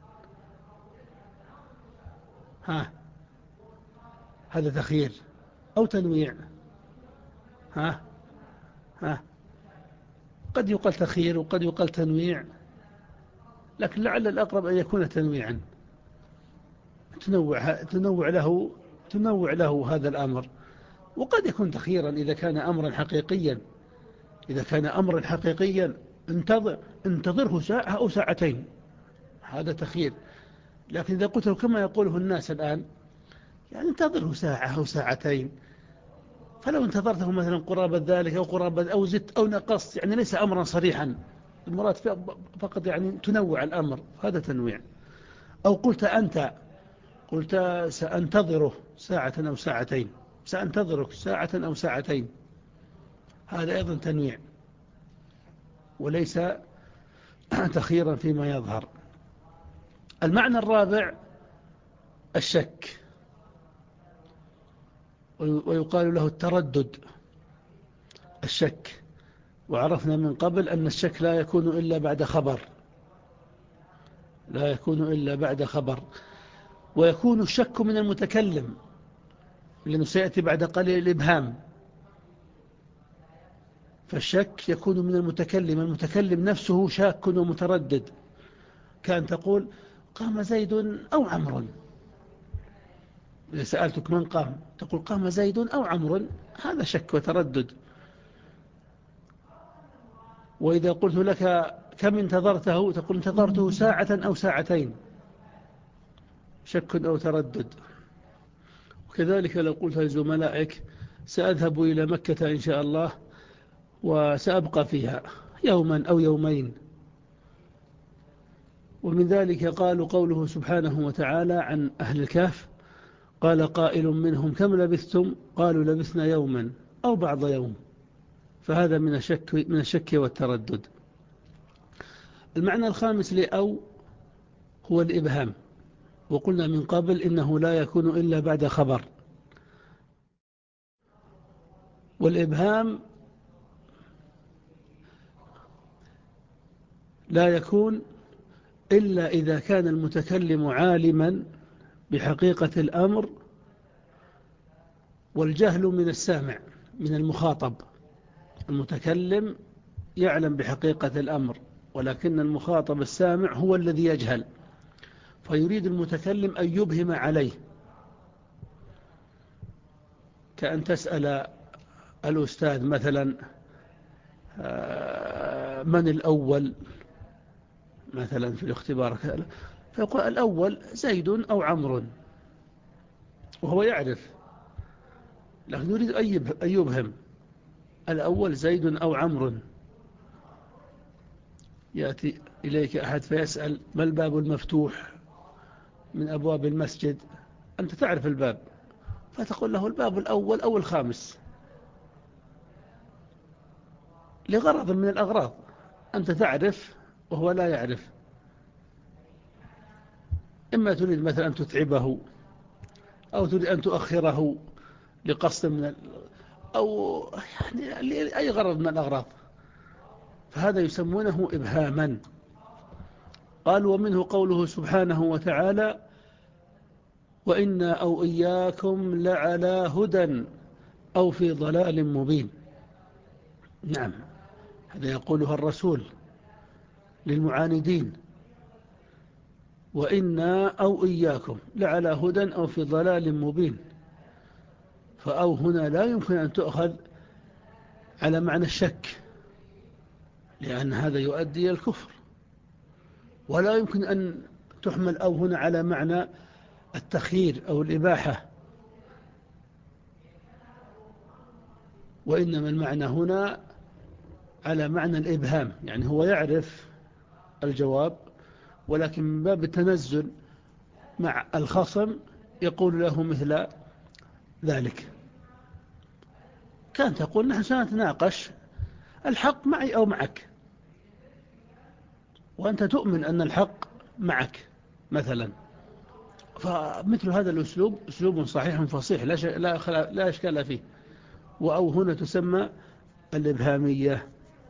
[SPEAKER 2] ها هذا تخيير أو تنويع؟ ها ها قد يقال تخيير وقد يقال تنويع، لكن لعل الأقرب أن يكون تنويعا، تنوع تنوع له تنوع له هذا الأمر. وقد يكون تخييرا إذا كان أمرا حقيقيا إذا كان أمرا حقيقيا انتظر انتظره ساعة أو ساعتين، هذا تخيير. لكن إذا قلت له كما يقوله الناس الآن، يعني انتظره ساعة أو ساعتين، فلو انتظرته مثلا قرابة ذلك أو قرابة أو زدت أو نقصت، يعني ليس أمرا صريحا، المراد فقط يعني تنوع الأمر، هذا تنويع. أو قلت أنت قلت سأنتظره ساعة أو ساعتين، سأنتظرك ساعة أو ساعتين، هذا أيضا تنويع وليس تخييرا فيما يظهر. المعنى الرابع الشك، ويقال له التردد. الشك، وعرفنا من قبل أن الشك لا يكون إلا بعد خبر لا يكون إلا بعد خبر ويكون الشك من المتكلم، لأنه سيأتي بعد قليل الإبهام. فالشك يكون من المتكلم، المتكلم نفسه شاك ومتردد، كان تقول قام زيد أو عمرو، إذا سألتك من قام تقول قام زيد أو عمرو، هذا شك وتردد. وإذا قلت لك كم انتظرته تقول انتظرته ساعة أو ساعتين، شك أو تردد. وكذلك لو قلت لزملائك سأذهب إلى مكة إن شاء الله وسأبقى فيها يوما أو يومين. ومن ذلك قالوا قوله سبحانه وتعالى عن أهل الكهف: قال قائل منهم كم لبثتم؟ قالوا لبثنا يوما أو بعض يوم، فهذا من الشك, من الشك والتردد. المعنى الخامس لأو هو الإبهام، وقلنا من قبل إنه لا يكون إلا بعد خبر. والإبهام لا يكون إلا إذا كان المتكلم عالما بحقيقة الأمر، والجهل من السامع من المخاطب. المتكلم يعلم بحقيقة الأمر، ولكن المخاطب السامع هو الذي يجهل، فيريد المتكلم أن يبهم عليه، كأن تسأل الأستاذ مثلا من الأول مثلا في الاختبار، فيقول الأول زيد أو عمرو، وهو يعرف، لكن يريد أن يبهم الأول زيد أو عمرو. يأتي إليك أحد فيسأل ما الباب المفتوح من أبواب المسجد؟ أنت تعرف الباب، فتقول له الباب الأول أو الخامس، لغرض من الأغراض، أنت تعرف وهو لا يعرف. إما تريد مثلا أن تتعبه، أو تريد أن تؤخره لقصد من ال... أو يعني لأي غرض من الأغراض، فهذا يسمونه إبهاما. قال ومنه قوله سبحانه وتعالى: وإنا أو إياكم لعلى هدى أو في ضلال مبين. نعم، هذا يقولها الرسول للمعاندين، وإنا أو إياكم لعلى هدى أو في ضلال مبين. فأو هنا لا يمكن أن تؤخذ على معنى الشك، لأن هذا يؤدي إلى الكفر، ولا يمكن أن تحمل أو هنا على معنى التخيير أو الإباحة، وإنما المعنى هنا على معنى الإبهام، يعني هو يعرف الجواب ولكن من باب التنزل مع الخصم يقول له مثل ذلك. كان تقول نحن سنتناقش الحق معي أو معك، وأنت تؤمن أن الحق معك مثلا. فمثل هذا الأسلوب أسلوب صحيح فصيح لا, لا, لا أشكال فيه. وأو هنا تسمى الإبهامية.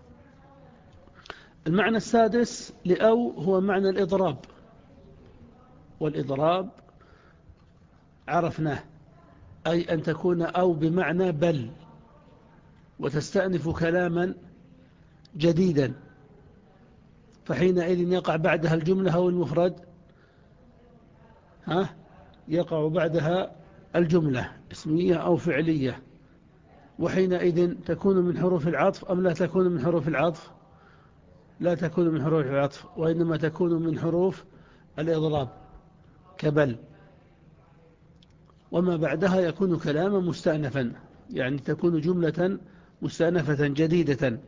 [SPEAKER 2] المعنى السادس لأو هو معنى الإضراب، والإضراب عرفناه، أي أن تكون أو بمعنى بل، وتستأنف كلاما جديدا، فحينئذ يقع بعدها الجملة أو المفرد، ها يقع بعدها الجملة اسمية أو فعلية، وحينئذ تكون من حروف العطف أم لا تكون من حروف العطف؟ لا تكون من حروف العطف، وإنما تكون من حروف الإضراب كبل. وما بعدها يكون كلاما مستأنفا، يعني تكون جملة مستأنفة جديدة.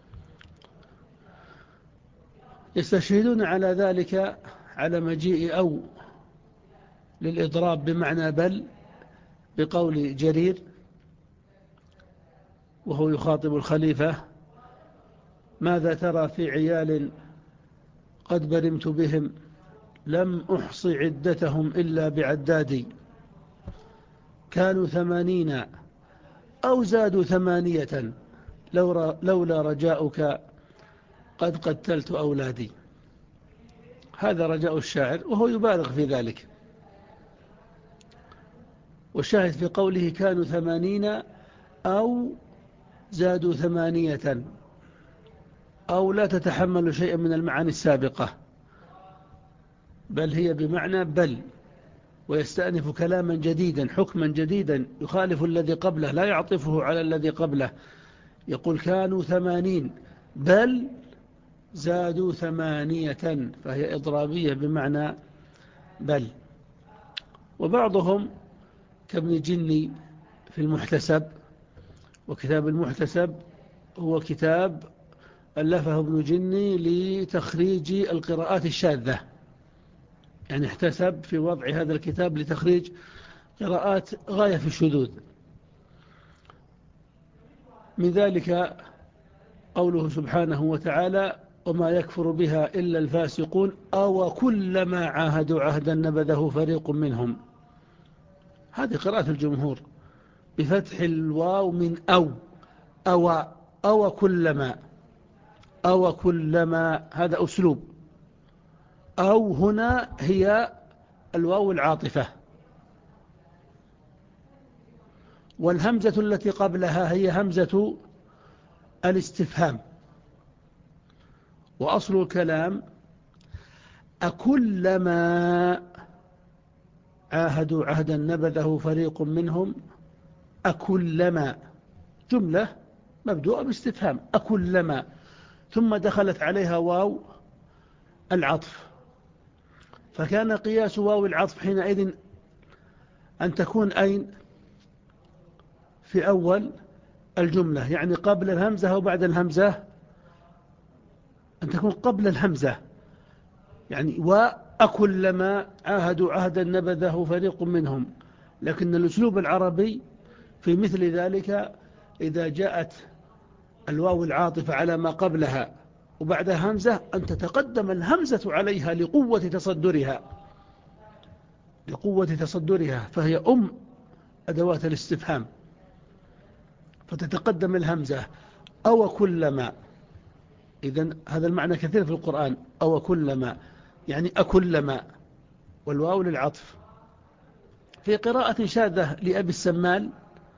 [SPEAKER 2] يستشهدون على ذلك على مجيء أو للإضراب بمعنى بل بقول جرير وهو يخاطب الخليفة: ماذا ترى في عيال قد برمت بهم، لم أحصي عدتهم إلا بعدادي، كانوا ثمانين أو زادوا ثمانية، لولا رجاؤك قد قتلت أولادي. هذا رجاء الشاعر وهو يبالغ في ذلك. والشاهد في قوله كانوا ثمانين أو زادوا ثمانية، أو لا تتحمل شيئا من المعاني السابقة، بل هي بمعنى بل، ويستأنف كلاما جديدا حكما جديدا يخالف الذي قبله، لا يعطفه على الذي قبله. يقول كانوا ثمانين بل زادوا ثمانية، فهي إضرابية بمعنى بل. وبعضهم كابن جني في المحتسب، وكتاب المحتسب هو كتاب ألفه ابن جني لتخريج القراءات الشاذة، يعني احتسب في وضع هذا الكتاب لتخريج قراءات غاية في الشذوذ. من ذلك قوله سبحانه وتعالى: وما يكفر بها إلا الفاسقون أو كلما عاهدوا عهدا نبذه فريق منهم. هذه قراءة الجمهور بفتح الواو من أو أو أو كلما أو كلما، هذا أسلوب. أو هنا هي الواو العاطفة، والهمزة التي قبلها هي همزة الاستفهام. وأصل الكلام: أكلما عاهدوا عهدا نبذه فريق منهم. أكلما جملة مبدوءة باستفهام، أكلما، ثم دخلت عليها واو العطف، فكان قياس واو العطف حينئذ أن تكون أين؟ في أول الجملة، يعني قبل الهمزة أو بعد الهمزة؟ أن تكون قبل الهمزة، يعني وأكلما عاهدوا عهدا نبذه فريق منهم. لكن الأسلوب العربي في مثل ذلك إذا جاءت الواو العاطفة على ما قبلها وبعدها همزة أن تتقدم الهمزة عليها لقوة تصدرها لقوة تصدرها فهي أم أدوات الاستفهام، فتتقدم الهمزة. أو كلما، إذن هذا المعنى كثير في القرآن، أو كلما يعني أكلما، والواو للعطف. في قراءة شاذة لأبي السمال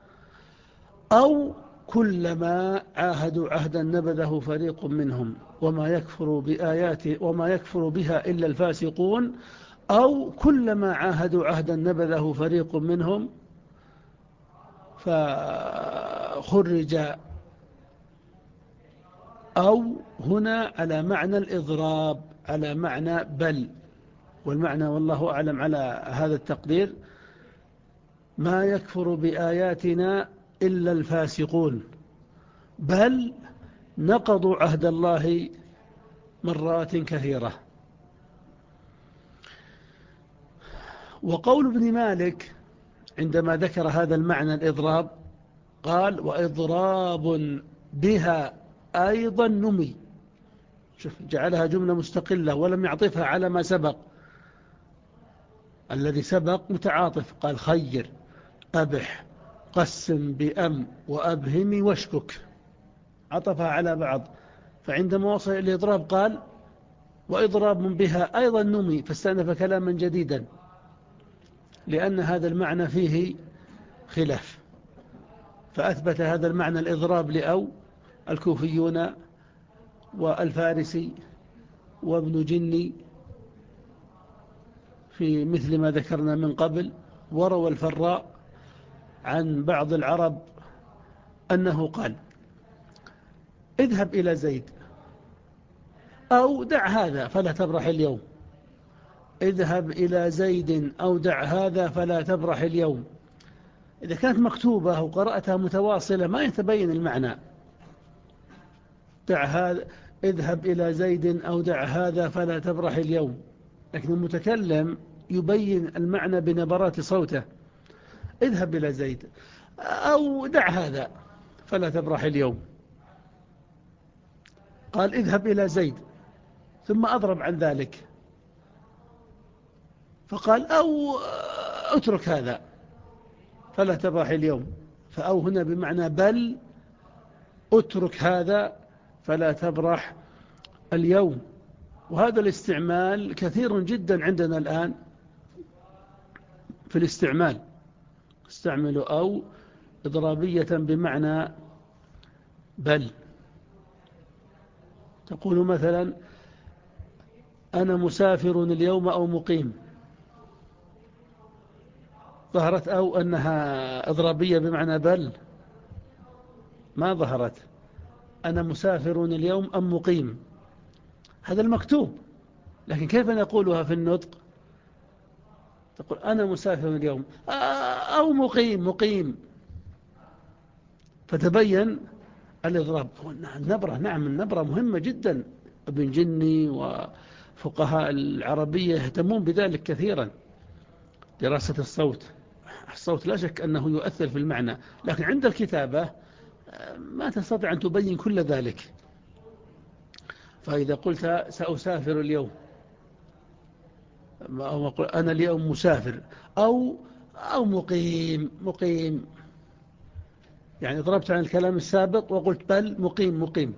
[SPEAKER 2] أو كلما عاهدوا عهدا نبذه فريق منهم وما يكفر بآياته وما يكفر بها إلا الفاسقون، أو كلما عاهدوا عهدا نبذه فريق منهم فخرج. أو هنا على معنى الإضراب، على معنى بل، والمعنى والله أعلم على هذا التقدير: ما يكفر بآياتنا إلا الفاسقون، بل نقضوا عهد الله مرات كثيرة. وقول ابن مالك عندما ذكر هذا المعنى الإضراب قال: وإضراب بها أيضا نمي. شوف، جعلها جملة مستقلة ولم يعطفها على ما سبق. الذي سبق متعاطف، قال: خير، أبح، قسم بأم، وأبهم واشكك، عطفها على بعض. فعندما وصل إلى الإضراب قال: وإضراب بها أيضا نمي، فاستأنف كلاما جديدا، لأن هذا المعنى فيه خلاف. فأثبت هذا المعنى الإضراب لأو الكوفيون والفارسي وابن جني في مثل ما ذكرنا من قبل. وروى الفراء عن بعض العرب أنه قال: اذهب إلى زيد أو دع هذا فلا تبرح اليوم. اذهب إلى زيد أو دع هذا فلا تبرح اليوم. إذا كانت مكتوبة وقرأتها متواصلة ما يتبين المعنى. دع هذا، اذهب إلى زيد أو دع هذا فلا تبرح اليوم، لكن المتكلم يبين المعنى بنبرات صوته: اذهب إلى زيد أو دع هذا فلا تبرح اليوم. قال: اذهب إلى زيد، ثم أضرب عن ذلك فقال: أو اترك هذا فلا تبرح اليوم. فأو هنا بمعنى بل، اترك هذا فلا تبرح اليوم. وهذا الاستعمال كثير جدا عندنا الآن في الاستعمال، استعملوا أو إضرابية بمعنى بل. تقول مثلا: أنا مسافر اليوم أو مقيم. ظهرت أو أنها إضرابية بمعنى بل؟ ما ظهرت. أنا مسافر اليوم أم مقيم، هذا المكتوب، لكن كيف نقولها في النطق؟ تقول: أنا مسافر اليوم أو مقيم مقيم. فتبين الإضراب. النبرة، نعم النبرة مهمة جدا. ابن جني وفقهاء العربية يهتمون بذلك كثيرا، دراسة الصوت. الصوت لا شك أنه يؤثر في المعنى، لكن عند الكتابة ما تستطيع أن تبين كل ذلك. فإذا قلت سأسافر اليوم، أو أقول أنا اليوم مسافر، أو أو مقيم مقيم، يعني ضربت عن الكلام السابق وقلت بل مقيم مقيم.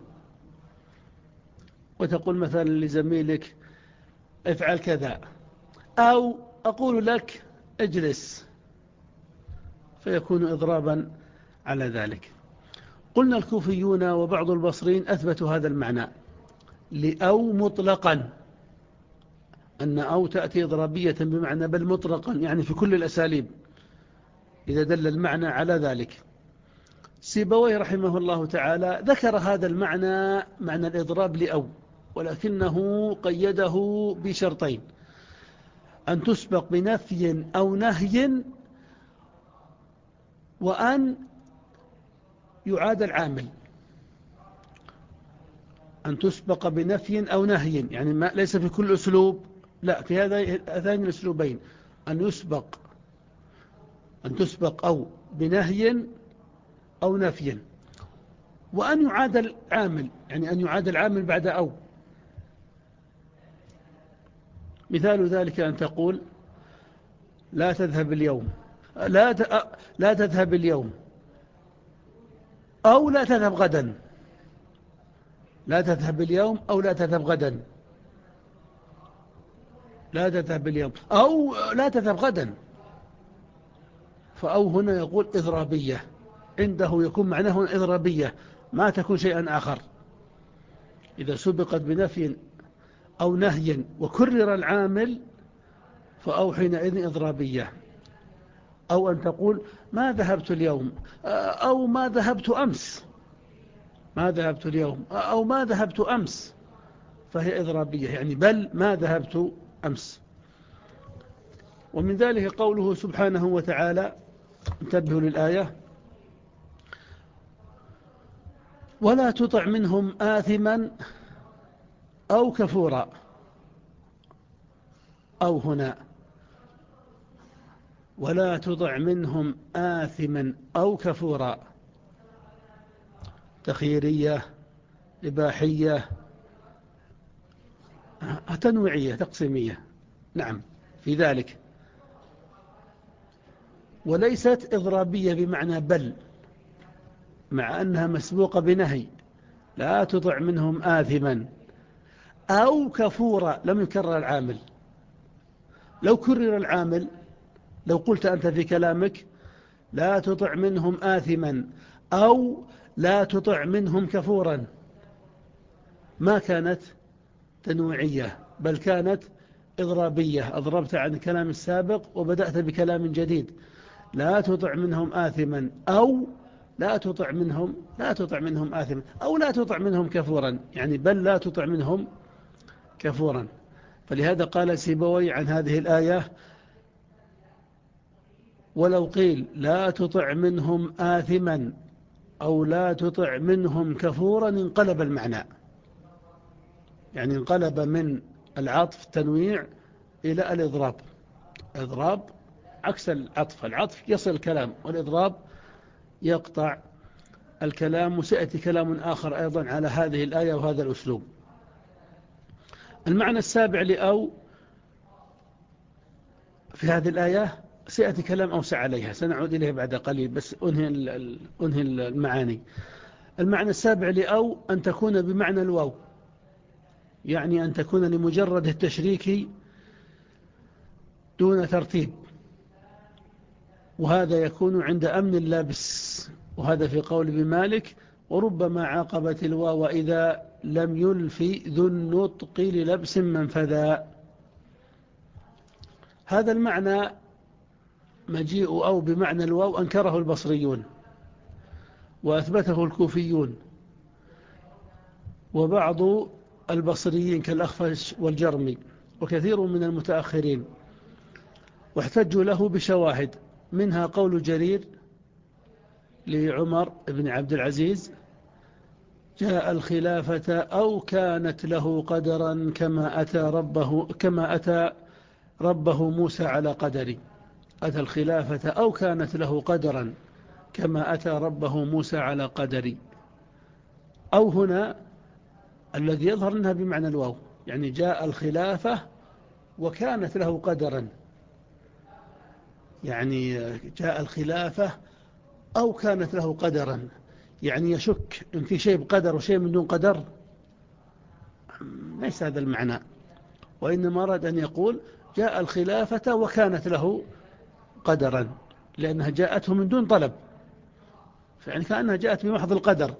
[SPEAKER 2] وتقول مثلا لزميلك: افعل كذا، أو أقول لك اجلس، فيكون إضرابا على ذلك. قلنا الكوفيون وبعض البصريين أثبتوا هذا المعنى لأو مطلقا، أن أو تأتي إضرابية بمعنى بل مطلقا، يعني في كل الأساليب إذا دل المعنى على ذلك. سيبويه رحمه الله تعالى ذكر هذا المعنى، معنى الإضراب لأو، ولكنه قيده بشرطين: أن تسبق بنفي أو نهي، وأن يعاد العامل. أن تسبق بنفي أو نهي، يعني ما ليس في كل أسلوب، لا، في هذين الأسلوبين: أن يسبق أن تسبق أو بنهي أو نفي، وأن يعاد العامل، يعني أن يعاد العامل بعد أو. مثال ذلك أن تقول: لا تذهب اليوم، لا لا تذهب اليوم، أو لا تذهب غدا. لا تذهب اليوم أو لا تذهب غدا، لا تذهب اليوم أو لا تذهب غدا. فأو هنا يقول إضرابية، عنده يكون معناه إضرابية، ما تكون شيئا آخر. إذا سبقت بنفي أو نهي وكرر العامل فأو حينئذ إضرابية. أو أن تقول ما ذهبت اليوم، أو ما ذهبت أمس، ما ذهبت اليوم أو ما ذهبت أمس، فهي إضرابية، يعني بل ما ذهبت أمس. ومن ذلك قوله سبحانه وتعالى، انتبهوا للآية: ولا تطع منهم آثما أو كفورا. أو هنا ولا تطع منهم آثما أو كفورا، تخييرية، إباحية، تنويعية، تقسيمية، نعم في ذلك. وليست إضرابية بمعنى بل، مع أنها مسبوقة بنهي، لا تطع منهم آثما أو كفورا، لم يكرر العامل. لو كرر العامل، لو قلت أنت في كلامك لا تطع منهم آثما أو لا تطع منهم كفورا، ما كانت تنويعية، بل كانت إضرابية، أضربت عن الكلام السابق وبدأت بكلام جديد. لا تطع منهم آثما أو لا تطع منهم لا تطع منهم آثما أو لا تطع منهم كفورا، يعني بل لا تطع منهم كفورا. فلهذا قال سيبوي عن هذه الآية: ولو قيل لا تطع منهم آثما أو لا تطع منهم كفورا انقلب المعنى، يعني انقلب من العطف تنويع إلى الإضراب. إضراب عكس العطف، العطف يصل الكلام، والإضراب يقطع الكلام. وسيأتي كلام آخر أيضا على هذه الآية وهذا الأسلوب. المعنى السابع لأو في هذه الآية سيأتي كلام أوسع عليها، سنعود إليه بعد قليل، بس أنهي أنهي المعاني. المعنى السابع لأو أن تكون بمعنى الواو، يعني أن تكون لمجرد التشريك دون ترتيب، وهذا يكون عند أمن اللابس، وهذا في قول ابن مالك: وربما عاقبت الواو إذا لم يلفي ذو النطق للبس منفذا. هذا المعنى مجيء أو بمعنى الواو أنكره البصريون وأثبته الكوفيون وبعض البصريين كالأخفش والجرمي وكثير من المتأخرين، واحتجوا له بشواهد، منها قول جرير لعمر بن عبد العزيز: جاء الخلافة أو كانت له قدرا كما أتى ربه كما أتى ربه موسى على قدري. أتى الخلافة أو كانت له قدرا كما أتى ربه موسى على قدري. أو هنا الذي يظهر أنها بمعنى الواو، يعني جاء الخلافة وكانت له قدرا، يعني جاء الخلافة أو كانت له قدرا، يعني يشك إن في شيء بقدر وشيء من دون قدر. ليس هذا المعنى، وإنما أراد أن يقول جاء الخلافة وكانت له قدرا، لأنها جاءته من دون طلب، فيعني كأنها جاءت بمحض القدر.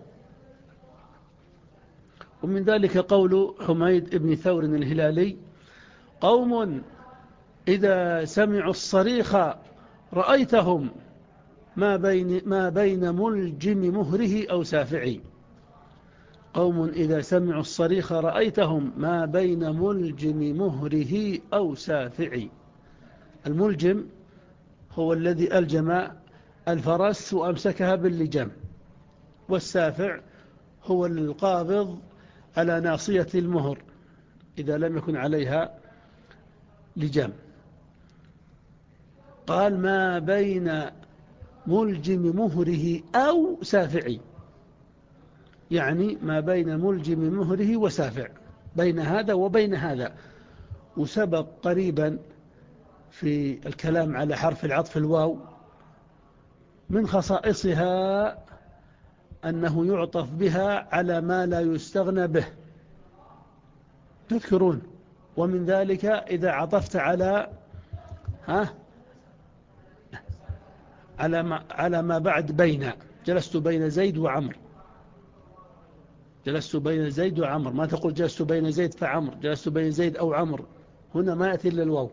[SPEAKER 2] ومن ذلك قول حميد بن ثور الهلالي: قوم إذا سمعوا الصريخ رأيتهم ما بين, ما بين ملجم مهره أو سافعي. قوم إذا سمعوا الصريخ رأيتهم ما بين ملجم مهره أو سافعي. الملجم هو الذي ألجم الفرس وأمسكها باللجام، والسافع هو القابض على ناصية المهر إذا لم يكن عليها لجام. قال ما بين ملجم مهره أو سافعي، يعني ما بين ملجم مهره وسافع، بين هذا وبين هذا. وسبق قريبا في الكلام على حرف العطف الواو من خصائصها أنه يعطف بها على ما لا يستغنى به، تذكرون؟ ومن ذلك إذا عطفت على ها على ما, على ما بعد بين. جلست بين زيد وعمر، جلست بين زيد وعمر، ما تقول جلست بين زيد فعمر، جلست بين زيد أو عمر، هنا ما يأتي إلا الواو.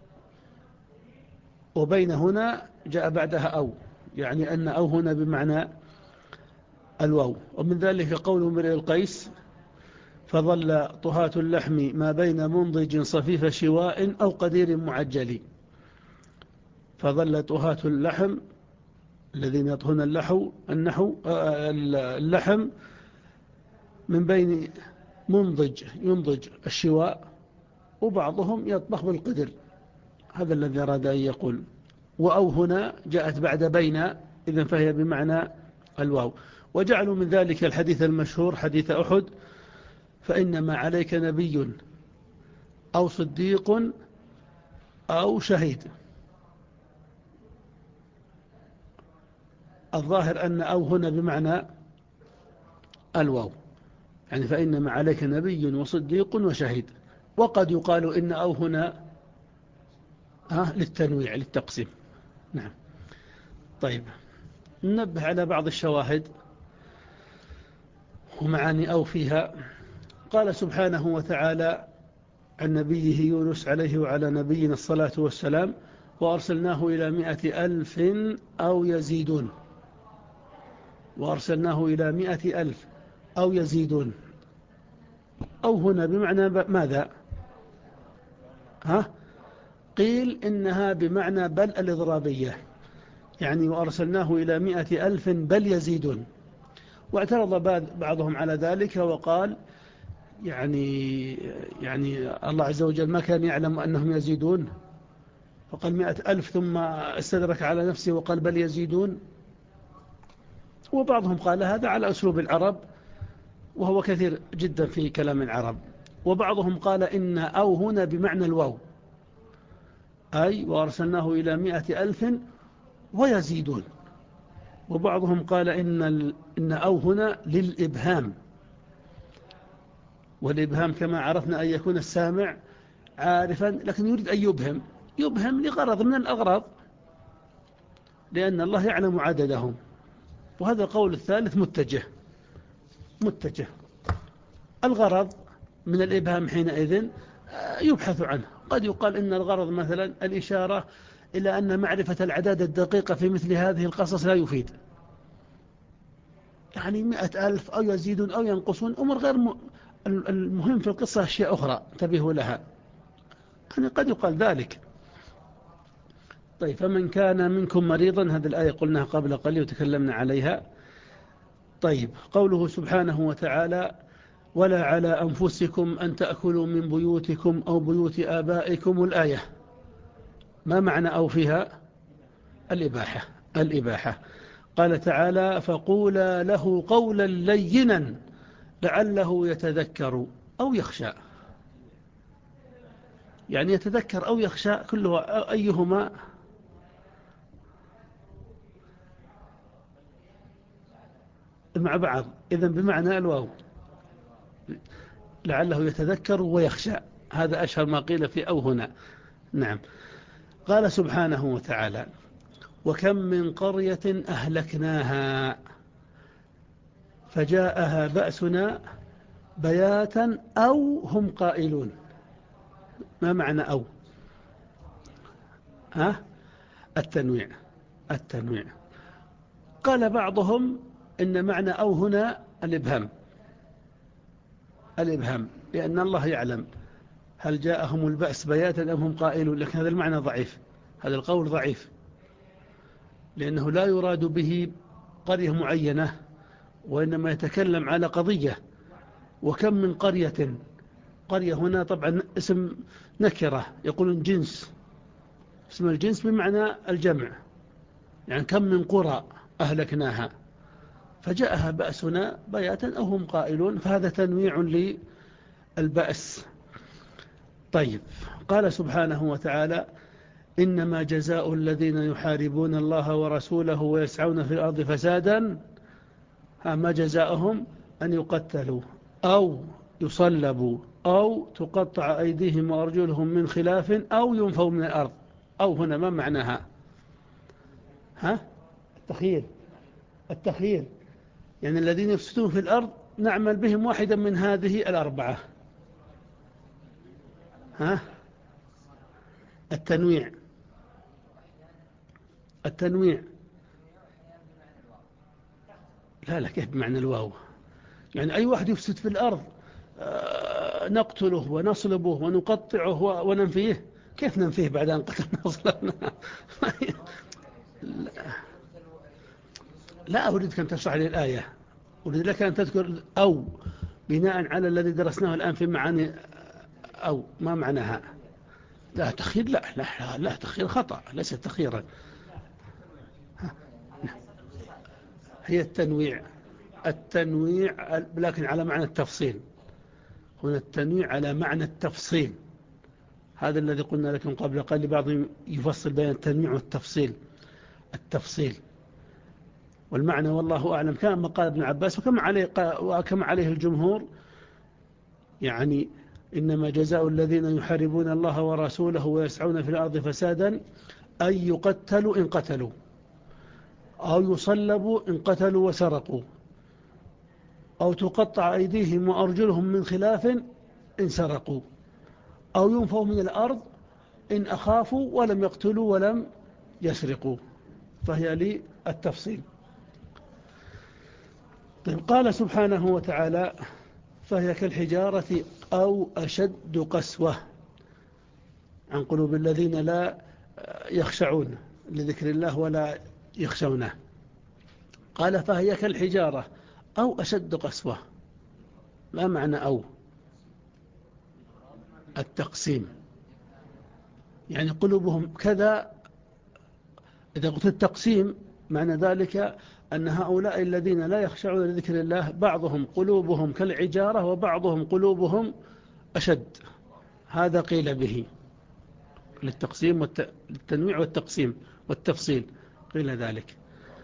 [SPEAKER 2] وبين هنا جاء بعدها أو، يعني أن أو هنا بمعنى الواو. ومن ذلك قول امرئ القيس: فظل طهاة اللحم ما بين منضج صفيف شواء أو قدير معجل. فظل طهاة اللحم الذين يطهون اللحو النحو اللحم من بين منضج ينضج الشواء، وبعضهم يطبخ بالقدر، هذا الذي أراد أن يقول. وأو هنا جاءت بعد بين، إذن فهي بمعنى الواو. وجعلوا من ذلك الحديث المشهور حديث أحد: فإنما عليك نبي أو صديق أو شهيد. الظاهر أن أو هنا بمعنى الواو، يعني فإنما عليك نبي وصديق وشهيد. وقد يقال إن أو هنا آه للتنويع للتقسيم. نعم. طيب، ننبه على بعض الشواهد ومعاني أو فيها. قال سبحانه وتعالى عن نبيه يونس عليه وعلى نبينا الصلاة والسلام: وأرسلناه إلى مائة ألف أو يزيدون. وأرسلناه إلى مائة ألف أو يزيدون. أو هنا بمعنى ماذا؟ ها؟ قيل إنها بمعنى بل الإضرابية، يعني وأرسلناه إلى مائة ألف بل يزيدون. واعترض بعضهم على ذلك وقال يعني يعني الله عز وجل ما كان يعلم أنهم يزيدون، فقال مائة ألف ثم استدرك على نفسه وقال بل يزيدون. وبعضهم قال هذا على أسلوب العرب، وهو كثير جدا في كلام العرب. وبعضهم قال إن أو هنا بمعنى الواو، أي وأرسلناه إلى مائة ألف ويزيدون. وبعضهم قال إن, إن أو هنا للإبهام، والإبهام كما عرفنا أن يكون السامع عارفا لكن يريد أن يبهم، يبهم لغرض من الأغراض، لأن الله يعلم عددهم. وهذا القول الثالث متجه متجه الغرض من الإبهام حينئذ يبحث عنه. قد يقال إن الغرض مثلا الإشارة إلى أن معرفة الأعداد الدقيقة في مثل هذه القصص لا يفيد، يعني مئة ألف أو يزيدون أو ينقصون أمر غير م... المهم في القصة أشياء أخرى انتبهوا لها، يعني قد يقال ذلك. طيب، فمن كان منكم مريضا، هذه الآية قلناها قبل قليل وتكلمنا عليها. طيب، قوله سبحانه وتعالى: ولا على أنفسكم أن تأكلوا من بيوتكم أو بيوت آبائكم. الآية ما معنى أو فيها؟ الإباحة الإباحة. قال تعالى: فقولا له قولا لينا لعله يتذكر أو يخشى. يعني يتذكر أو يخشى كلها أيهما؟ مع بعض، إذن بمعنى الواو، لعله يتذكر ويخشى، هذا أشهر ما قيل في أو هنا. نعم. قال سبحانه وتعالى: وكم من قرية أهلكناها فجاءها بأسنا بياتا أو هم قائلون. ما معنى أو؟ ها؟ التنويع التنويع. قال بعضهم إن معنى أو هنا الإبهام الإبهام لأن الله يعلم هل جاءهم البأس بياتا أم هم قائلون، لكن هذا المعنى ضعيف، هذا القول ضعيف، لأنه لا يراد به قرية معينة، وإنما يتكلم على قضية. وكم من قرية، قرية هنا طبعا اسم نكرة، يقولون جنس، اسم الجنس بمعنى الجمع، يعني كم من قرى أهلكناها فجاءها بأسنا بياتا أو هم قائلون، فهذا تنويع للبأس. طيب، قال سبحانه وتعالى: إنما جزاء الذين يحاربون الله ورسوله ويسعون في الأرض فسادا، ما جزاؤهم أن يقتلوا أو يصلبوا أو تقطع أيديهم وأرجلهم من خلاف أو ينفوا من الأرض. أو هنا ما معناها؟ ها؟ تخيير التخيير يعني الذين يفسدون في الأرض نعمل بهم واحدا من هذه الأربعة. ها التنويع التنويع لا لا كيف بمعنى الواو؟ يعني أي واحد يفسد في الأرض نقتله ونصلبه ونقطعه وننفيه. كيف ننفيه بعد أن قتلنا وصلبنا؟ لا. لا أريدك أن تشرح لي الآية، أريد لك أن تذكر أو بناء على الذي درسناه الآن في معاني أو ما معناها. لا تخير لا لا لا, لا تخير خطأ ليس تخيرا. هي التنويع التنويع لكن على معنى التفصيل. هنا التنويع على معنى التفصيل، هذا الذي قلنا لكم قبل قال بعضهم يفصل بين التنويع والتفصيل. التفصيل والمعنى والله أعلم كما قال ابن عباس وكما عليه, وكما عليه الجمهور، يعني إنما جزاء الذين يحاربون الله ورسوله ويسعون في الأرض فسادا أن يقتلوا إن قتلوا أو يصلبوا إن قتلوا وسرقوا أو تقطع أيديهم وأرجلهم من خلاف إن سرقوا أو ينفوا من الأرض إن أخافوا ولم يقتلوا ولم يسرقوا. فهي لي التفصيل. طيب قال سبحانه وتعالى فهي كالحجارة أو أشد قسوة عن قلوب الذين لا يخشعون لذكر الله ولا يخشونه. قال فهي كالحجارة أو أشد قسوة. ما معنى أو؟ التقسيم، يعني قلوبهم كذا. إذا قلت التقسيم معنى ذلك أن هؤلاء الذين لا يخشعون لذكر الله بعضهم قلوبهم كالحجارة وبعضهم قلوبهم أشد. هذا قيل به للتقسيم والتنويع والتقسيم والتفصيل قيل ذلك.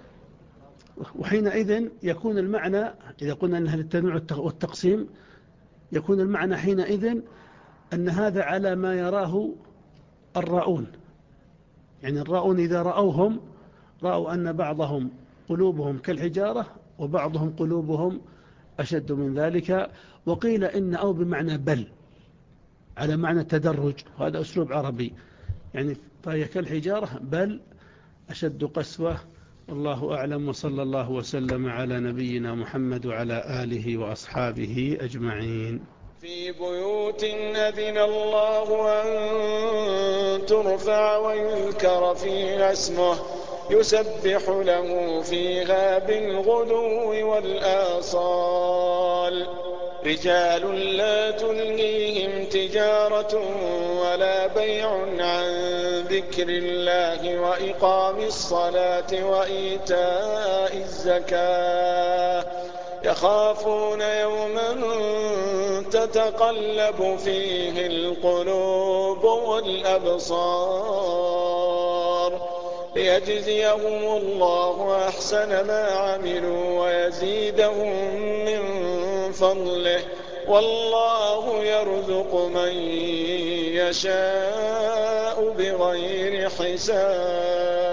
[SPEAKER 2] وحينئذ يكون المعنى إذا قلنا أنها للتنويع والتقسيم يكون المعنى حينئذ أن هذا على ما يراه الراؤون. يعني الراؤون إذا رأوهم رأوا أن بعضهم قلوبهم كالحجارة وبعضهم قلوبهم أشد من ذلك. وقيل إن أو بمعنى بل على معنى التدرج، وهذا أسلوب عربي، يعني فهي كالحجارة بل أشد قسوة. والله أعلم وصلى الله وسلم على نبينا محمد وعلى آله وأصحابه أجمعين.
[SPEAKER 1] في بيوت أذن الله أن ترفع ويذكر فيها اسمه يسبح له فيها بالغدو والآصال رجال لا تلهيهم تجارة ولا بيع عن ذكر الله وإقام الصلاة وإيتاء الزكاة يخافون يوما تتقلب فيه القلوب والأبصار ليجزيهم الله أحسن ما عملوا ويزيدهم من فضله والله يرزق من يشاء بغير حساب.